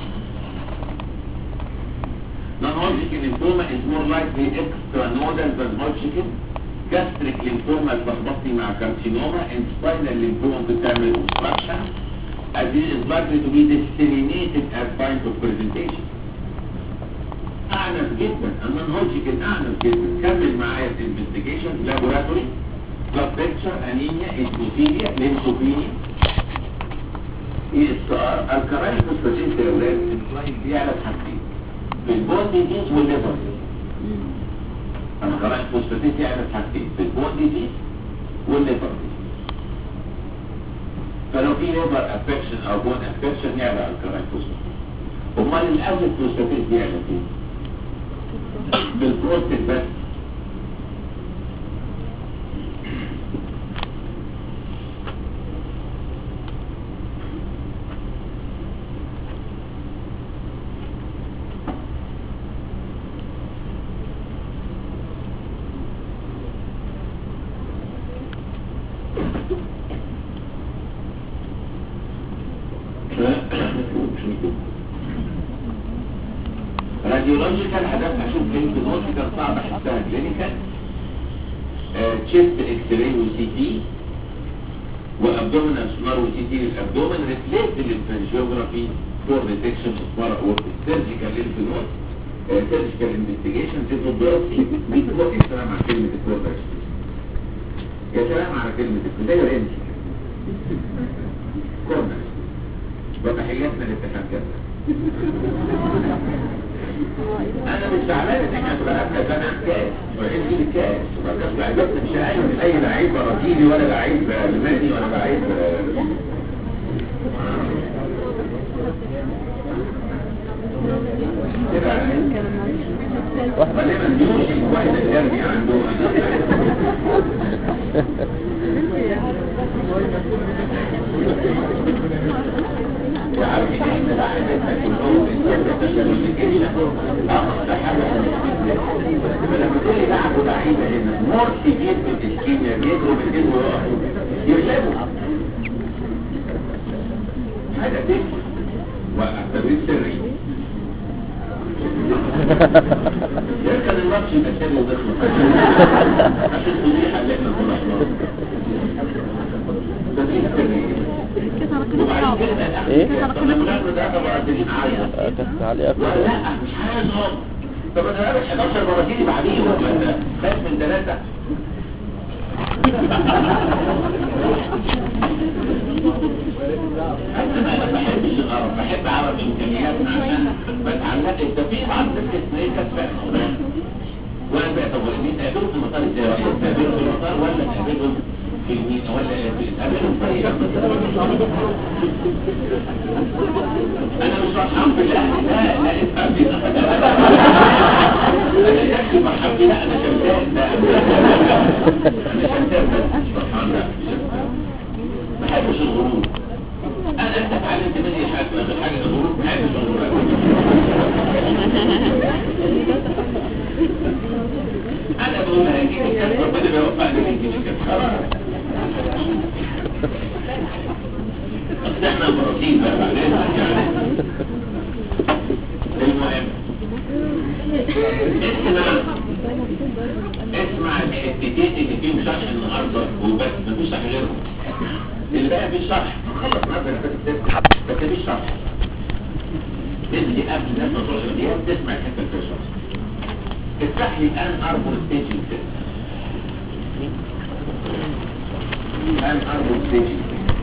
non-Hodgkin lymphoma is more likely extranodal than Hodgkin gastric lymphoma اتلخبطتي مع carcinoma intestinal lymphoma بتعمل obstruction as it is likely to be disseminated at point of presentation اعنف جدا non-Hodgkin اعنف جدا كمل معايا في investigation laboratory blood pressure anemia eosinophilia lymphopenia ESR الكراين فوسفاتين في الاولاد بيعلى بحاجتين في البون ديزيز والليفر الكراين فوسفاتين بيعلى بحاجتين في البون ديزيز والليفر فلو في ليفر افكشن او بون افكشن يعلى الكراين فوسفاتين امال الاول فوسفاتين بيعلى فين بالبروستات بس راديولوجيكال هدفها اشوف لينك نوت كان صعب احسها كلينيكال. تشيست اكس راي وسي تي وابدومينال سونار وسي تي للابدومين ريفليكت للفانجيوجرافي فور ديتكشن اوف بارا اورتيك سيرجيكال لينك نوت سيرجيكال انفستيجيشن سيتوبيوبسي. بيتفوق يا سلام على كلمه الكورباكس، يا سلام على كلمه الكورباكس ده انت كورباكس. وتحياتنا للاتحاد كذا. انا مش زعلان ان احنا بقى سنه كاس وبعدين نجيب الكاس وبعدين لعيبتنا مش اي لعيب برازيلي ولا لعيب الماني ولا لعيب كده غالبا يوشي واحد الجرمي عنده يا عارفين احنا لعبتنا كلهم لما تقول لي لعبوا لعيبه هنا مور سيفير بالاسكيميا بيجروا بالجيل ويقفوا يغلبوا حاجه تكفي والتدريب سري يركن الماتش يبقى سري وبيخلص عشان تضيع اللي احنا طلعناه تدريب سري. ايه؟ لا مش عايزهم. طب انا قابل 11 برازيلي بعديهم ولا خايف من 3؟ انا ما بحبش الغرب، بحب اعرف امكانياتنا عشان بتعلق. انت في بعض الناس ايه كسبان وانا بقى طب مين تقابلهم في المطار ازاي؟ واحد تقابلهم في المطار ولا تقابلهم في المين ولا تقابلهم في ايه؟ انا مش فرحان بالله. لا افهم انا شكلي فرحان بالله. انا شمسان. لا انا شمسان بس مش فرحان. لا ما بحبش الغرور. انت اتعلمت مني حاجه الغرور. ما بحبش الغرور. انا بقول هجيب الكاس ربنا بيوفقني ويجيب الكاس خلاص. بس احنا البرازيل بقى بعدين يعني. المهم اسمع الحتتين اللي فيهم شرح النهارده وبس مفيش شرح غيرهم. اللي بقى فيه شرح خلص مثلا بس مفيش شرح. اللي قبل الناس ما تروح الدياب تسمع الحته اللي فيها شرح. افتح لي الان اربو ستيجنج تيست. الان اربو ستيجنج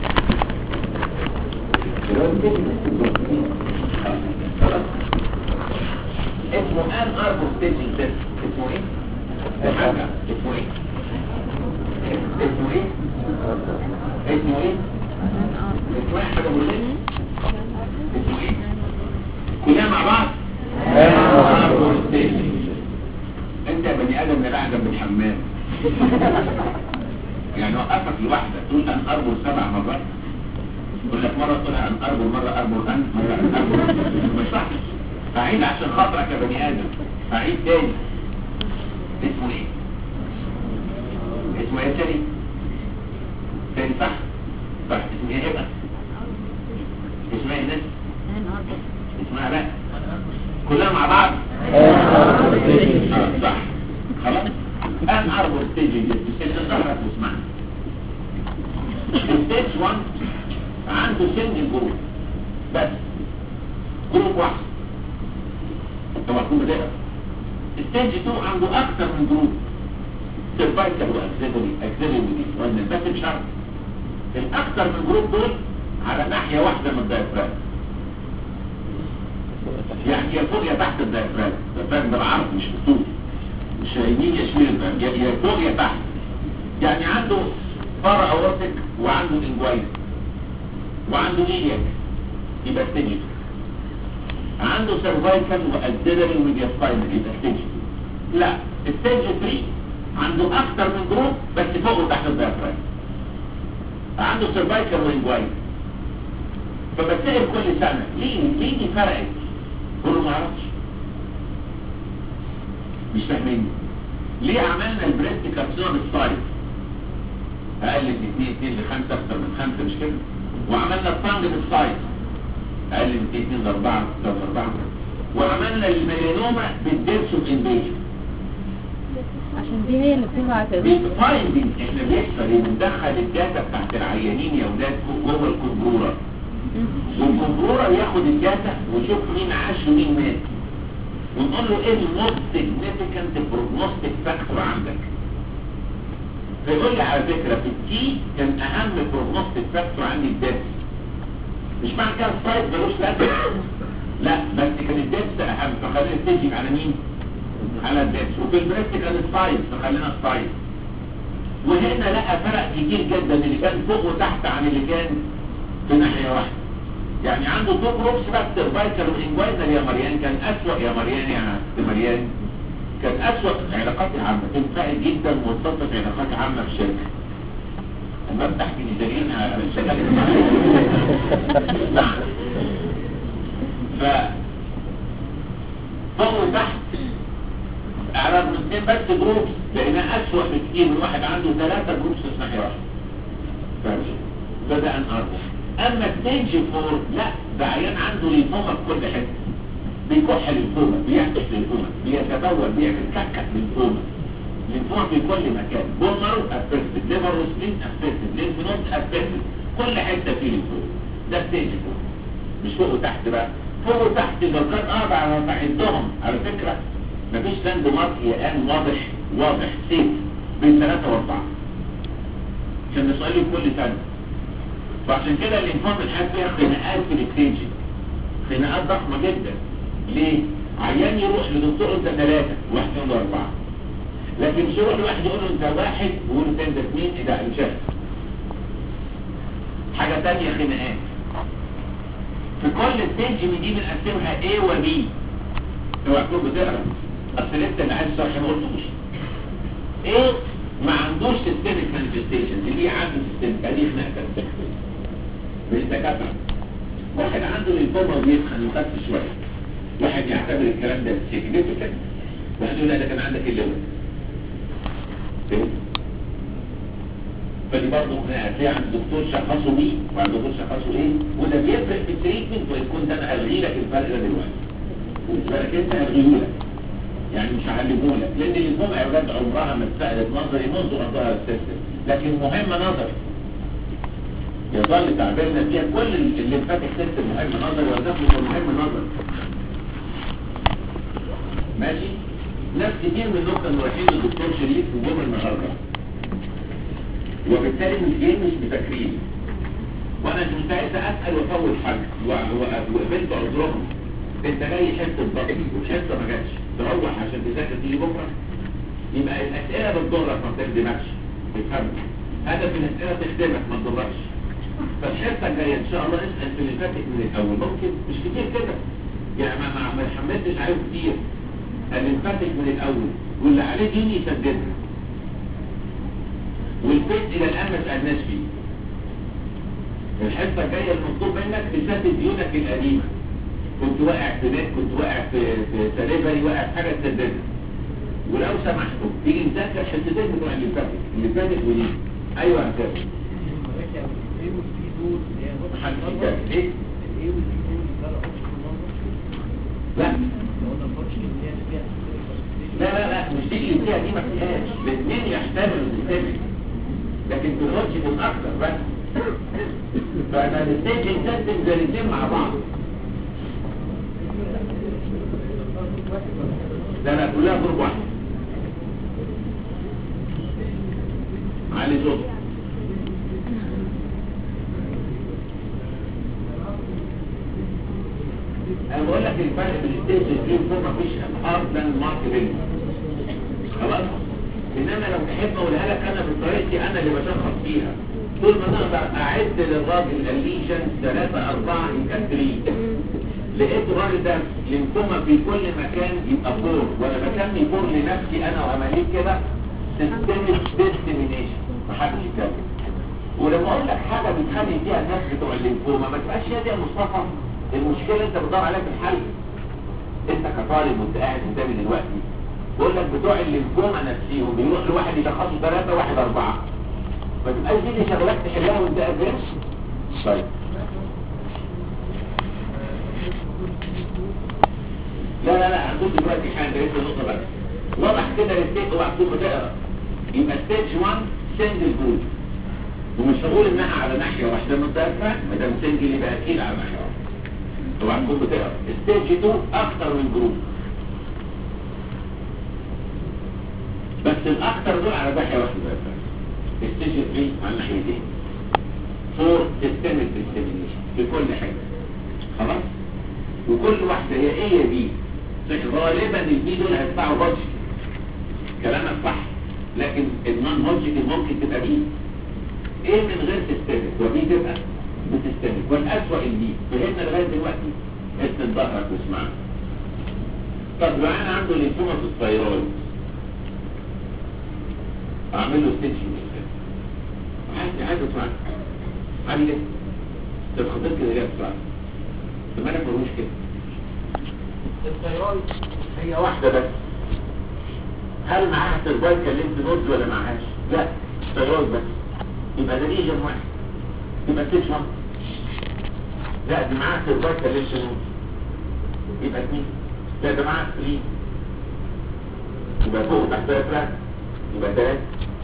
اسمه ان اربو ستيجنج تيست. اسمه ايه؟ اسمه ايه؟ اسمه ايه؟ اسمه ايه؟ اسمه ايه حاجه مهمه؟ اسمه ايه؟ كلنا مع بعض؟ ان اربو ستيجنج. انت يا بني ادم لا اعجب بالحمام. يعني وقفك لوحدك تقول ان اربو 7 مرات. يقول لك مره تقولها ان اربو، مره اربو ان، مره ان اربو. مش صح. هعيد عشان خاطرك يا بني ادم. هعيد تاني. اسمه ايه؟ اسمه ايه تاني؟ تاني صح؟ صح. اسمه ايه هبه؟ اسمها ايه ناس؟ اسمها بقى كلها مع بعض؟ صح. خلاص؟ ان اربو ستيجنج تيست. ظهرك واسمعني. ستيج 1 عنده سنجل جروب بس، جروب واحد. طبعا تكون بدأت. ستيج 2 عنده اكثر من جروب، سيرفايكال واكسيلري ودي بس مش عارف. الاكثر من جروب دول على ناحيه واحده من الدايفرام، يعني يا فوق يا تحت الدايفرام. الدايفرام ده بعرف مش مكتوب، مش يمين يا شمال، يا فوق يا تحت. يعني عنده بارا اورتيك وعنده انجوين وعنده ايلياك، يبقى ستيج 2. عنده سيرفايكال واكسيلري وديافاينال، يبقى ستيج 2. لا، ستيج 3 عنده اكتر من جروب بس فوق وتحت الدايفرام. عنده سيرفايكال وانجوين. فبسأل كل سنه ليه دي فرقت؟ قولوا ما اعرفش. مش فاهمين ليه عملنا البريست كارسينوم السايد اقل من 2 ل 5 اكتر من 5 مش كده؟ وعملنا الطنج بالسايد اقل من 2 ل 4 اكتر من 4. وعملنا الميلانوما بالديرس اوف انفيجن عشان دي هي اللي بتبعت بالفايندنج. احنا بيحصل ايه؟ بندخل الداتا بتاعت العيانين يا ولاد جوه الكمبيوتر، والكمبيوتر ياخد الداتا ويشوف مين عاش ومين مات، ونقول له ايه الموست سيجنيفيكانت بروجنوستيك فاكتور عندك. فيقول لي على فكره في التي كان اهم بروجنوستيك فاكتور عندي الداتا. مش معنى كده السايز ملوش لازمه، لا بس كان الداتا اهم، فخلينا نتفق على مين؟ على الداتا. وفي البريست كان السايز، فخلينا السايز. وهنا لقى فرق كتير جدا، اللي كان فوق وتحت عن اللي كان في ناحيه واحده. يعني عنده تو جروبس بس، سيرفايكال وانجوينال. يا مريان كان اسوأ، يا مريان يا مريان كان اسوأ في العلاقات العامه، تنفعل جدا موظفه في علاقات عامه في شركه. لما افتح جنزيرين على الشغل ف فوق وتحت اعرض من 2 بس جروبس، لانها اسوأ بكتير من واحد عنده 3 جروبس في ناحيه واحده. فاهمين؟ بدأ ان ارجع. اما ستيج 4 لا، ده عيان عنده ليمفوما في كل حته، بيكح ليمفوما، بيعكس ليمفوما، بيتبول، بيعمل كعكه ليمفوما، ليمفوما في كل مكان، بومر افكتد، ليفر وسبين افكتد، ليمف نود افكتد، كل حته فيه ليمفوما. ده ستيج 4. مش فوق وتحت بقى. فوق وتحت لو كان انا بعدهم على فكره مفيش لاند مارك يا واضح سيف بين 3 و4 عشان نسأله كل سنه. وعشان كده الليمفوما بنحس فيها خناقات في الاكتنشن، خناقات ضخمه جدا. ليه؟ عيان يروح لدكتور انت 3 واحد 2 و4، لكن مش يروح لواحد يقول له انت 1 ويقول له انت 2. ايه ده؟ انشغل. حاجه ثانيه خناقات في كل ستيج من دي بنقسمها A و B. اوعى تكون بتقرا، اصل لسه اللي عايز شرح ما قلتوش. A ما عندوش سيستميك مانيفستيشن، اللي عنده سيستميك ادي خناقه بالدكاتره. واحد عنده ليمفوما وبيسخن وخف شويه، واحد يعتبر الكلام ده سيجنيفيكانت، واحد يقول لا ده كان عندك الليفر. فدي برضه هتلاقي عند الدكتور شخصه بي وعند الدكتور شخصه ايه، وده بيفرق في التريتمنت. وكنت انا الغي لك الفرق ده دلوقتي، وبالك انت الغيه لك، يعني مش هعلمه لك، لان الليمفوما يا اولاد عمرها ما اتسالت نظري منذ رفضها السيستم، لكن مهم نظري. يظل تعبيرنا فيها كل الليمفاتيك سيستم مهم نظري، والدفع مهم نظري. ماشي؟ ناس كتير منهم كانوا رايحين للدكتور شريف وجم النهارده، وبالتالي مش جايين مش مذاكرين، وانا مش مستعد اسال وافوت حاجه وقبلت عذرهم. انت جاي حته بطن وحته ما جاتش، تروح عشان تذاكر تيجي بكره، يبقى الاسئله بتضرك ما بتخدمكش. بتفهم؟ هدف الاسئله تخدمك ما تضركش. فالحته الجايه ان شاء الله اسال في اللي فاتت من الاول، ممكن مش كتير كده يعني، ما حملتش عليه كتير. اللي فاتت من الاول واللي عليه دين يسددها، والبيت الى الان ما سالناش فيه. الحته الجايه المطلوب منك تسدد ديونك القديمه، كنت واقع في نت، كنت واقع في سليفري، واقع في حاجه تسددها. ولو سمحتوا تيجي نذاكر حتتين بتوع اللي فاتت ودي. ايوه يا كابتن. ايه؟ لا مش دي اللي فيها، دي ما فيهاش. الاثنين يحتملوا السيستم، لكن في الهوتشكن اكتر بس. فانا الستيج سيستم زي الاثنين مع بعض. لا كلها جروب واحد. علي صوت. انا بقول لك الفرق بين الستيج دي وفوق مفيش هارد لاند مارك بينهم. خلاص؟ انما لو تحب اقولها لك انا بطريقتي انا اللي بشخص فيها. طول ما نقدر اعد للراجل الليشن 3 4 يكترين. لقيت الراجل ده ليمفوما في كل مكان يبقى فور، وانا بسمي فور لنفسي انا وعمليه كده سيستميك ديسكريميشن، محدش يتكلم. ولما اقول لك حاجه بتخلي فيها الناس بتوع الليمفوما ما تبقاش هي دي يا مصطفى المشكله انت بتدور عليها في الحل. انت كطالب وانت قاعد قدامي دلوقتي بقول لك بتوع الليمفوما نفسيهم بيروح لواحد يشخصوا 3 واحد 4، ما تبقاش دي اللي شغلك تحلها وانت قاعد. طيب هتقول دلوقتي حاجه لسه نقطه بس واضح كده للستيج اوعى تكون بتقرا. يبقى ستيج 1 سنجل جروب، ومش هقول انها على ناحيه واحده من الدفع، ما دام سنجل يبقى اكيد على ناحيه واحده. اوعى تكون بتقرا. ستيج 2 اكتر من جروب، بس الاكتر دول على ناحيه واحده بس. ستيج 3 على ناحيتين. 4 سيستميك ديستريبيوشن في كل حاجه. خلاص؟ وكل واحده هي ايه يا بي. غالبا البي دول هيدفعوا بادجت. كلامك صح، لكن النون هوجيك ممكن تبقى بي. ايه من غير سيستميك وبي تبقى بتستميك، والاسوأ البي. فهمنا لغايه دلوقتي؟ اسند ظهرك واسمعنا. طب لو انا عنده لينفوما في الثيرويد اعمل له ستيتشنج ازاي؟ عايز اسمعك عادي جدا. طب خطيت كده ليه بسرعه؟ طب انا ملوش كده. الثيرويد هي واحده بس. هل معاها سيرفايكال لينف نودز ولا معاهاش؟ لا، ثيرويد بس. يبقى ده ليجن واحد، يبقى ستيتش 1. لا دي معاها سيرفايكال لينف نودز يبقى 2. لا ده معاها 3 يبقى فوق تحتها فلاك يبقى 3.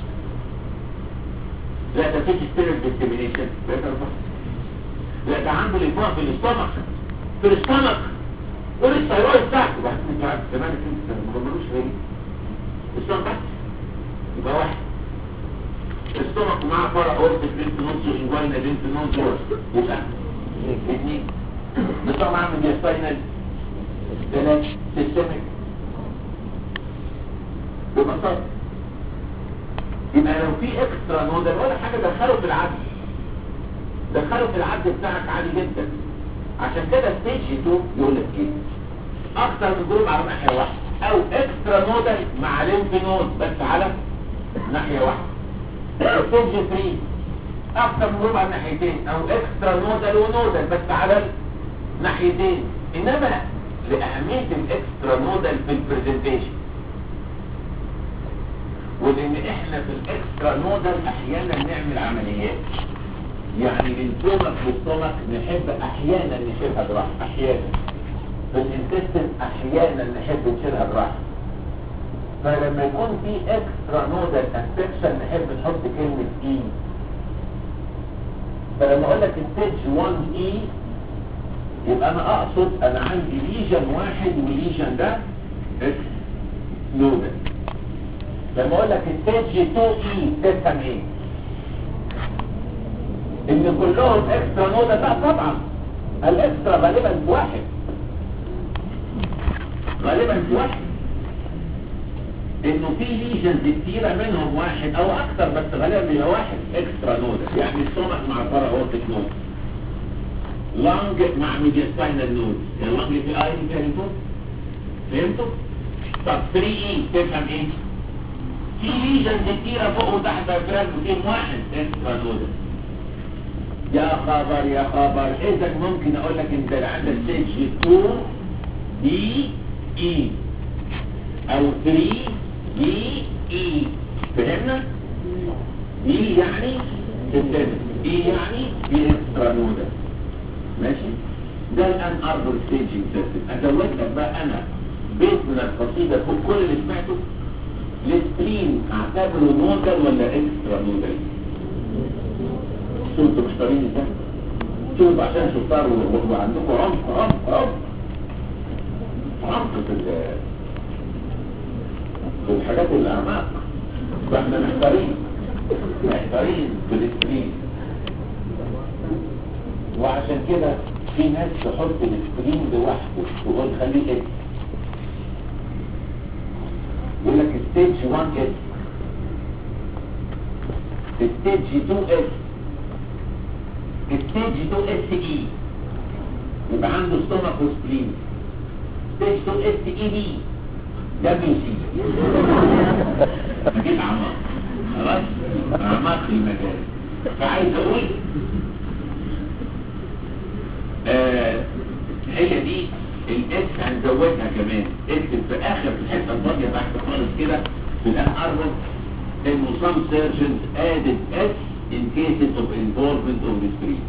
لا ده فيش ستيرل ديستيمينيشن يبقى 4. لا ده عنده لينفوما في الاستومك، في الاستومك والثيرويد بتاعته. بس انت عارف زمان انت ما بتعملوش غير الاستومك بس يبقى 1. الاستومك ومعاه فرع اورتيك لينف نودز وانجوينا لينف نودز يبقى 2. بتوع معاه من ديستاينال 3 سيستميك ببساطه. يبقى لو في اكسترا نودل ولا حاجه دخله في العد، دخله في العد بتاعك عادي جدا. عشان كده ستيج 2 يقول لك ايه؟ اكتر من جروب على ناحيه واحده، او اكسترا نودل مع لينف نود بس على ناحيه واحده. ستيج 3 اكتر من جروب على ناحيتين، او اكسترا نودل ونودل بس على ناحيتين. انما لاهميه الاكسترا نودل في البرزنتيشن، ولان احنا في الاكسترا نودل احيانا نعمل عمليات. يعني للفومك والسtomach نحب احيانا نشيلها براحه، احيانا في الانتستين احيانا نحب نشيلها براحه. فلما يكون في اكسترا نودل افكشن نحب نحط كلمه اي. فلما اقول لك ستيج 1 اي يبقى انا اقصد انا عندي ليجن واحد والليجن ده اكس نودل. لما اقول لك ستيج 2 اي تفهم ايه؟ ان كلهم اكسترا نودل. لا طبعا الاكسترا غالبا في واحد، غالبا في واحد. انه في ليجنز كتيرة منهم واحد او اكتر، بس غالبا بيبقى واحد اكسترا نودل. يعني السtomach مع الفرع اورتيك نود، لانج مع ميدياستاينال نود. اللانج في اي فيها نود، فهمتوا؟ طب 3 اي تفهم ايه؟ في ليجنز كتيرة فوق وتحت الفراغ وفيهم واحد اكسترا نودل. يا خبر يا خبر. اذا ممكن اقول لك انت عندك ستيج 2 دي اي او 3 دي اي. فهمنا؟ دي يعني سيستم، اي يعني في اكسترا نودل. ماشي؟ ده الان اربر ستيجنج سيستم. ازود لك بقى انا بيت من القصيده فوق كل اللي سمعته. السكرين اعتبره نودل ولا اكسترا نودل؟ انتوا مختارين ازاي؟ شوفوا عشان شطار وعندكم عمق في الحاجات الاعماق. فاحنا محتارين في السكرين. وعشان كده في ناس تحط السكرين لوحده تقول خليه اكس. يقول لك ستيج 1 اكس، ستيج 2 اكس، ستيج 2 اس اي. يبقى عنده ستومك وسبلين. ستيج 2 اس اي بي دبليو سي. اكيد اعماق، خلاص اعماق المجال. فعايز اقول هي دي الاس هنزودها كمان. اكتب في اخر في الحته الفاضيه تحت خالص كده في الان اربط انه some surgeons added S in cases of involvement of the screen.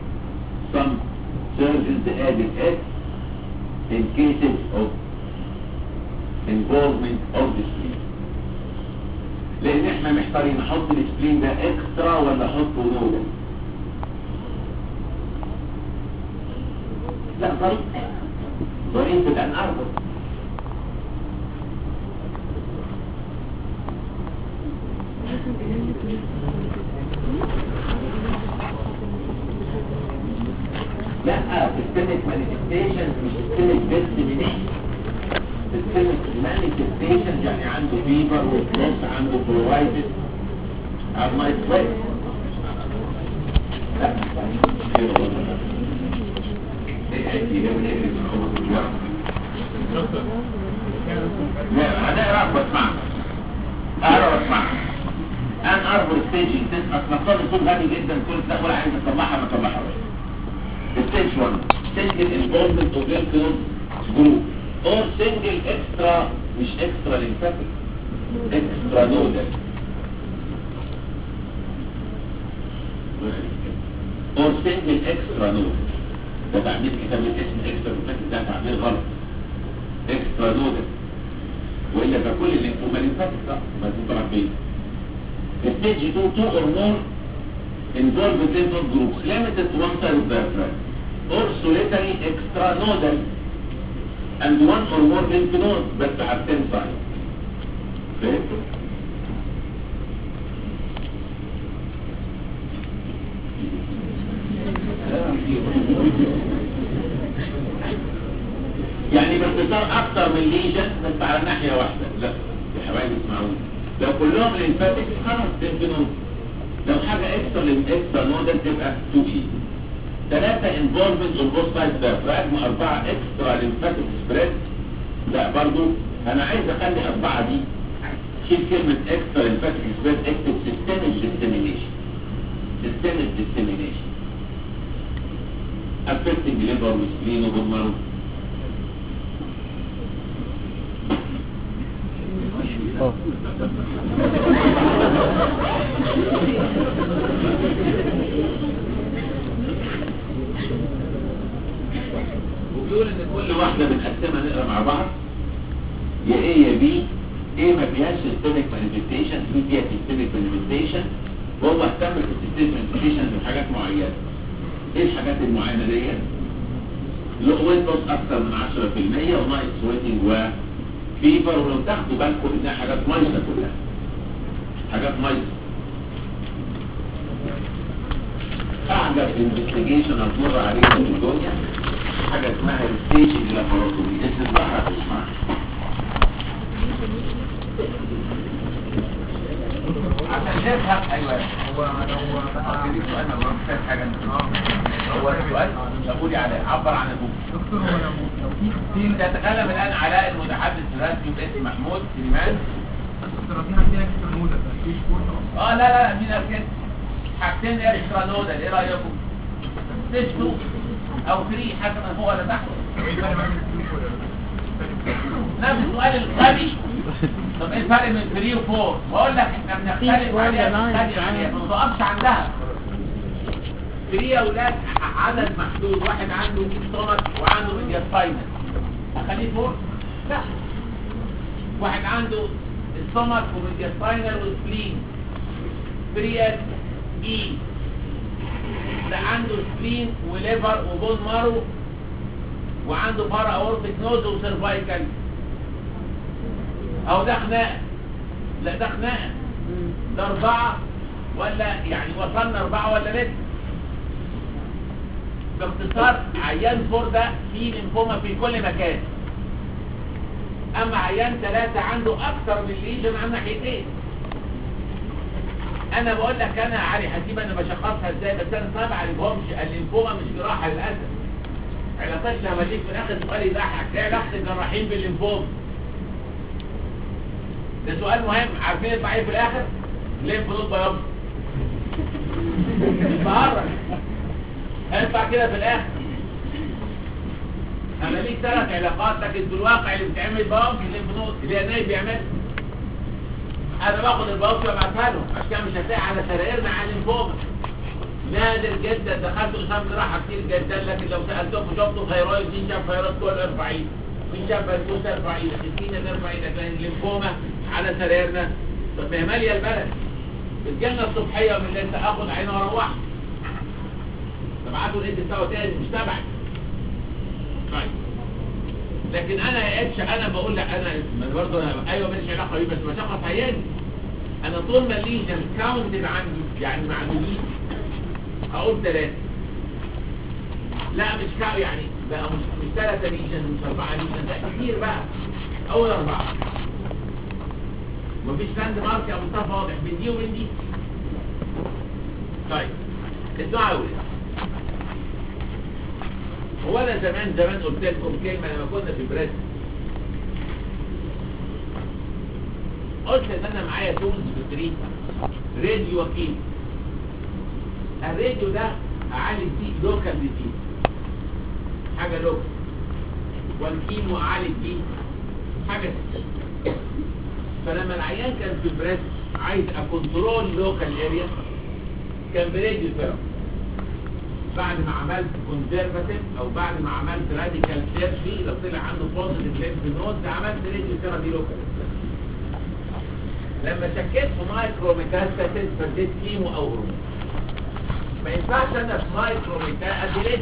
Some surgeons added S in cases of involvement of the spleen. لان احنا محتارين نحط السبلين ده اكسترا ولا احطه نودل. لا ضريب في الان اربط. لا systemic manifestation مش systemic dissemination. systemic manifestation يعني عنده fever وفلوس عنده pruritus على ما يتوقف. لا هنقرأ واسمع اقرأ واسمع. انا اربط ستيجي اصلا صوت غني جدا كل تقول عايز اطلعها ما اطلعهاش. Stage 1 single involvement of lymph node group or single extra مش extra lymphatic extra nodal or single extra nodal. ده تعبير كتاب الاسم extra lymphatic ده تعبير غلط. extra nodal وإلا فكل الليمفوما lymphatic ده ما تطلع فيه. Stage 2 2 or more involved lymph node groups limited to one side of the diaphragm or solitary extranodal and one or more lymph nodes بس على السيم سايد. فهمتوا؟ يعني باختصار اكتر من ليجن بس على ناحيه واحده. لا يا حبايبي اسمعوني، لو كلهم ليمفاتيك خلاص lymph node. لو حاجه اكسترا نودال تبقى 2E. 3 involvement of both sides diaphragm. 4 extra lymphatic spread. لا برضو انا عايز اخلي 4 دي شيل كلمة extra lymphatic spread اكتب systemic dissemination. systemic dissemination affecting liver وspleen وبلمر. وبيقول ان كل واحدة بنقسمها نقرا مع بعض يا A يا B. A ما فيهاش systemic manifestation، B فيها systemic manifestation، وهو اهتم في systemic manifestation بحاجات معينة. ايه الحاجات المعينة دي؟ ويت لوس اكثر من 10% ونايت سويتنج وفيفر. ولو تاخدوا بالكم انها حاجات مايسة كلها حاجات مايسة. اعجب انفستيجيشن هتمر عليكم في الدنيا حاجة اسمها الستيجنج لابوراتوري. اسم بقى هتسمعها عشان نفهم. ايوه هو دي سؤال ما فيش حاجه. هو السؤال قولي على عبر عن ابوك. دكتور هو لو في يتكلم الان علاء المتحدث الرسمي باسم محمود سليمان. دكتور في عندنا اكسترا نودال مفيش فورس. لا مين قال كده؟ حاجتين اكسترا نودال. ايه رايكم؟ ستيج 2 او 3 حسب من فوق ولا تحت. نفس السؤال الغبي. طب ايه الفرق بين 3 و 4؟ بقول لك احنا بنختلف عليها ما بنقفش عندها. 3 يا اولاد عدد محدود، واحد عنده ستومك وعنده ميدياستاينال اخليه 4؟ لا، واحد عنده ستومك وميدياستاينال وسبلين 3 E. ده عنده سبلين وليفر وبون مارو وعنده بارا اورتيك نود وسيرفايكال. او ده خناقه. لا ده خناقه. ده 4 ولا يعني وصلنا 4 ولا لسه؟ باختصار عيان 4 ده فيه ليمفوما في كل مكان. اما عيان 3 عنده اكثر من ليجن عن ناحيتين. انا بقول لك انا علي حسيب انا بشخصها ازاي، بس انا ما بعرفهمش. الليمفوما مش جراحه للاسف. علاقتنا لما تيجي في الاخر سؤال يضحك، ايه علاقه الجراحين بالليمفوما؟ ده سؤال مهم. عارفين يطلع ايه في الاخر؟ ليمف نود بايوبسي. بهرج هيطلع كده في الاخر. انا ليك 3 علاقات، لكن في الواقع اللي بتعمل بايوبسي الليمف نود اللي هي نايب بيعمل. انا باخد البايوبسي وابعتها له، عشان كده مش هتلاقي على سرايرنا على الليمفوما. نادر جدا. دخلت قسم جراحه كتير جدا، لكن لو سالتكم شفتوا ثيرويد دي شاف ثيرويد كل 40 في شاب يقول ترفع ايدك، السكينه ترفع ايدك، لان الليمفوما على سرايرنا. طب ما هي ماليه البلد، بتجيلنا الصبحيه ومن الليل اخد عينه واروح. تبعتوا الانت بتاعه تاني مش تبعي. طيب لكن انا يا اتش انا بقول لك انا برضه ايوه ماليش علاقه بيه، بس مشخص عياني. انا طول ما الليجن كاونتد عندي يعني معدودين اقول 3. لا مش يعني بقى مش 3 ليجن مش 4 ليجن، ده كتير بقى. اول 4 مفيش لاند مارك يا مصطفى واضح بين دي وبين دي. طيب اسمعوا يا ولاد، هو انا زمان قلت لكم كلمه لما كنا في بريست، قلت ان انا معايا تولز في التريت راديو وكيل. الراديو ده اعالج بيه لوكال ديزيز، حاجه لوكال، والكيمو اعالج بيه حاجه. فلما العيان كان في بريست عايز اكنترول لوكال اريا كان براديو ثيرابي. بعد ما عملت كونسرفاتيف او بعد ما عملت راديكال سيرجري لو طلع عنده بوزيتيف ليمف نود عملت راديو ثيرابي لوكال. لما شكيت في مايكرو ميتاستاسيس فديت كيمو او هرمون. ما ينفعش انا في مايكرو ميتاستاسيس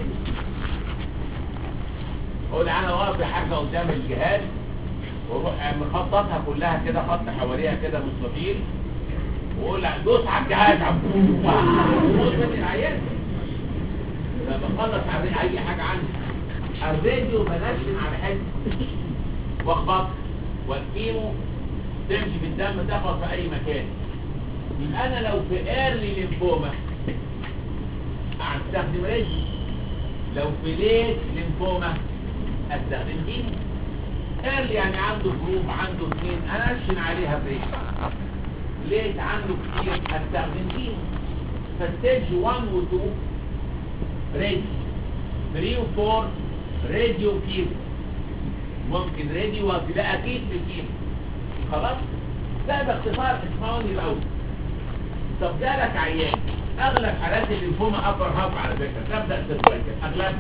اقول انا واقف حاجه قدام الجهاز واروح مخططها كلها كده خط حواليها كده مستطيل واقول دوس على الجهاز موت من العيان. لما بخلص اي حاجه عندي الراديو بنشن على حته واخبط، والكيمو تمشي في الدم تخبط في اي مكان. يبقى انا لو في ايرلي ليمفوما استخدم راديو، لو في ليت ليمفوما استخدم كيمو. ايرلي يعني عنده جروب عنده 2 انشن عليها براديو، ليت عنده كتير استخدم كيمو. فستيج 1 و2 راديو، 3 و4 راديو كيمو، ممكن راديو ده اكيد في كيمو. خلاص ده باختصار. اسمعوني الاول. طب جالك عيان اغلب حالات الليمفوما ابر هاف على فكره تبدا سيرفايكال اغلب.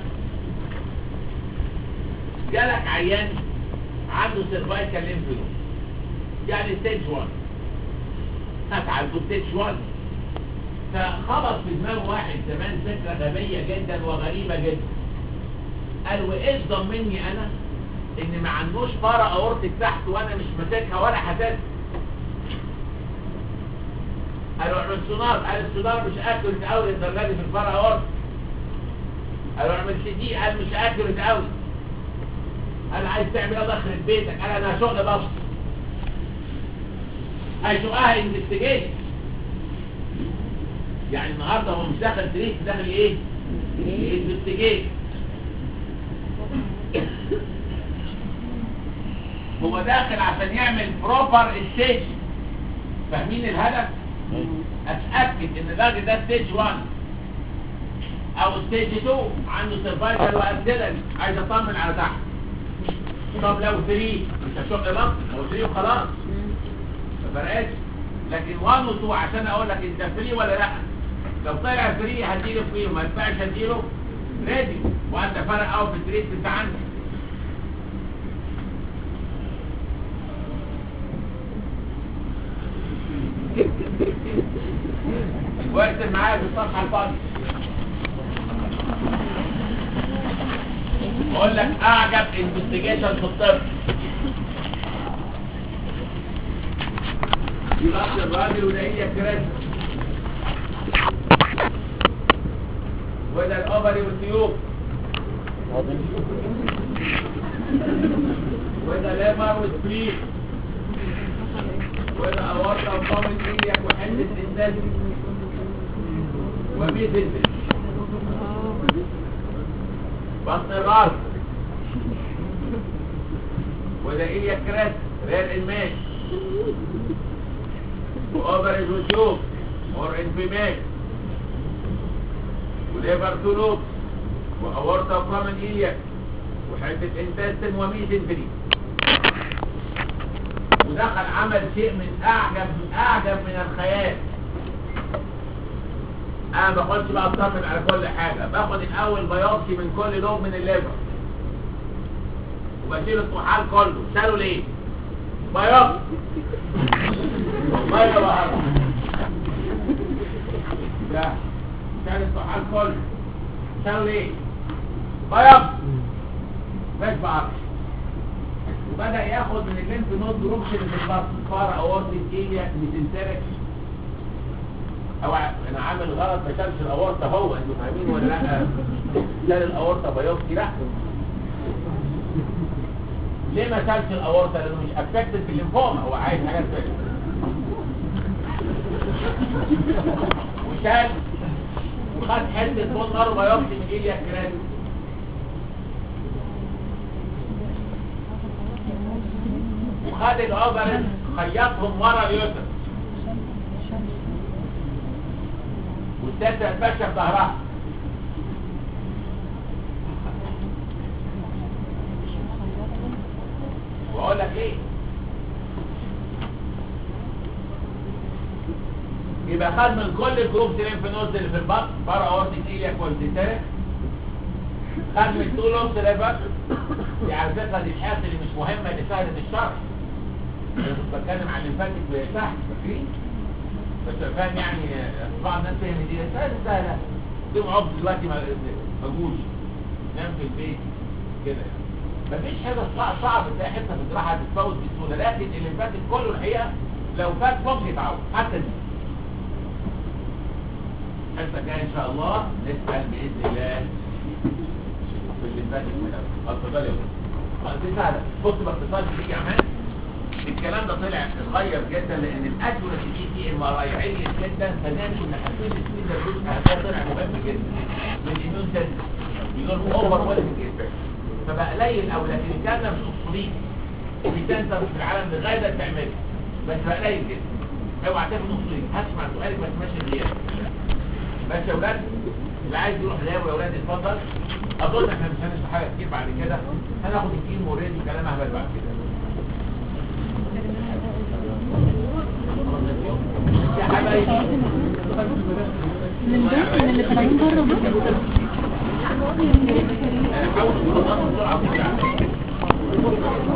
جالك عيان عنده سيرفايكال ليمف نود يعني ستيج 1 هتعالجه ستيج 1. فخبط في دماغ واحد زمان فكره غبيه جدا وغريبه جدا، قال وايه ضمني انا ان ما عندوش فارة اورتك تحت وانا مش ماسكها ولا حساسها. قالوا اعمل سونار، قال السونار مش اكيوريت قوي للدرجه دي في الفارة اورتك. قالوا اعمل سي دي، قال مش اكيوريت قوي. قال عايز تعمل ايه داخل بيتك؟ قال انا شغل بس هيشوفها انفستيجيشن. يعني النهارده هو مش داخل تريت، داخل ايه؟ انفستيجيشن. هو داخل عشان يعمل بروبر ستيج. فاهمين الهدف؟ اتاكد ان الراجل ده ستيج 1 او ستيج 2 عنده سيرفايكال وارتيلري، عايز اطمن على تحت. طب لو 3 مش هشق بطن، لو 3 وخلاص ما فرقتش. لكن 1 و 2 عشان اقول لك انت فري ولا لا. لو طلع فري هديله فري وما ينفعش هديله راديو، وانت فرق قوي في التريت انت عندك. واكتب معايا في الصفحه الفاضيه. بقول لك اعجب انفستيجيشن في الطب ضغط الراجل وده هي الكراسي وده الاوفري والسيوف وده ليمر وسبليت وده اورطه وقومة ايدك وحلة انسان وميزل بطن الراس وده ايه الكراس ريال الماء واوفرج وشوك اور انفيماك وليبر تولوب واورطه وقومة ايدك وحلة انتستن وميزل ودخل عمل شيء من اعجب من الخيال. انا ما باخدش بقى اطمن على كل حاجه، باخد الاول بيوبسي من كل لوب من الليفر وبشيل الطحال كله. شالوا ليه؟ بياض والله يا بهار ده شال الطحال كله. شالوا ليه؟ بياض مش بعرف. وبدأ ياخد من الليمف نود جروبس اللي في البطن فار اورتيك ايلياك ميسنتريك. او انا عامل غلط ما شالش الاورطه هو، انتوا فاهمين ولا لا؟ شال الاورطه بايوبسي لا. ليه ما شالش الاورطه؟ لانه مش افكتد بالليمفوما، هو عايز حاجات ثانيه. وشال وخد حته بون مارو بايوبسي من ايلياك جرانيوس. وخد الاوفرز خيطهم ورا اليوتر والتالتة اتمشى في ظهرها. واقول لك ايه؟ يبقى خد من كل الجروب ليمف نودز اللي في البطن بارا اورتيك ايلياك والتيتاريك. خد من تو لوبس ليفر. دي على فكره دي الحاجات اللي مش مهمه اللي سهله الشرح. انا كنت بتكلم عن الليمفاتيك تحت فاكرين؟ بس فاهم يعني بعض الناس فاهم دي سهله. تقوم عقد دلوقتي ما جوش نام في البيت كده يعني. مفيش حاجه صعبه تلاقي حته في الجراحه هتتفوت بسهوله، لكن الليمفاتيك كله الحقيقه لو فات ممكن يتعوض حتى دي. الحصه الجايه ان شاء الله نسال باذن الله في الليمفاتيك كده. اتفضل يا استاذ. دي سهله. بص باختصار دي يا عماد. الكلام ده طلع اتغير جدا لان الاكيوراسي دي ام ار اي عالي جدا. ثانيا كنا حاسين السبيد الجزء ده طلع مهم جدا من الاميون سيستم يقول اوفر ويلنج افكت فبقى قليل قوي. لكن الكلام ده مش اصولي في سنتر في العالم لغايه ده بتعمله بس بقى قليل جدا. اوعى تاخد اصولي هسمع سؤالك بس ماشي غير بس يا اولاد. اللي عايز يروح غياب يا اولاد اتفضل. اظن احنا مش هنشرح حاجه كتير بعد كده. هناخد الكيمو اوريدي كلام اهبل بعد كده. يا حبايبي من اللي طالعين بره حاولوا تخلصوا بسرعه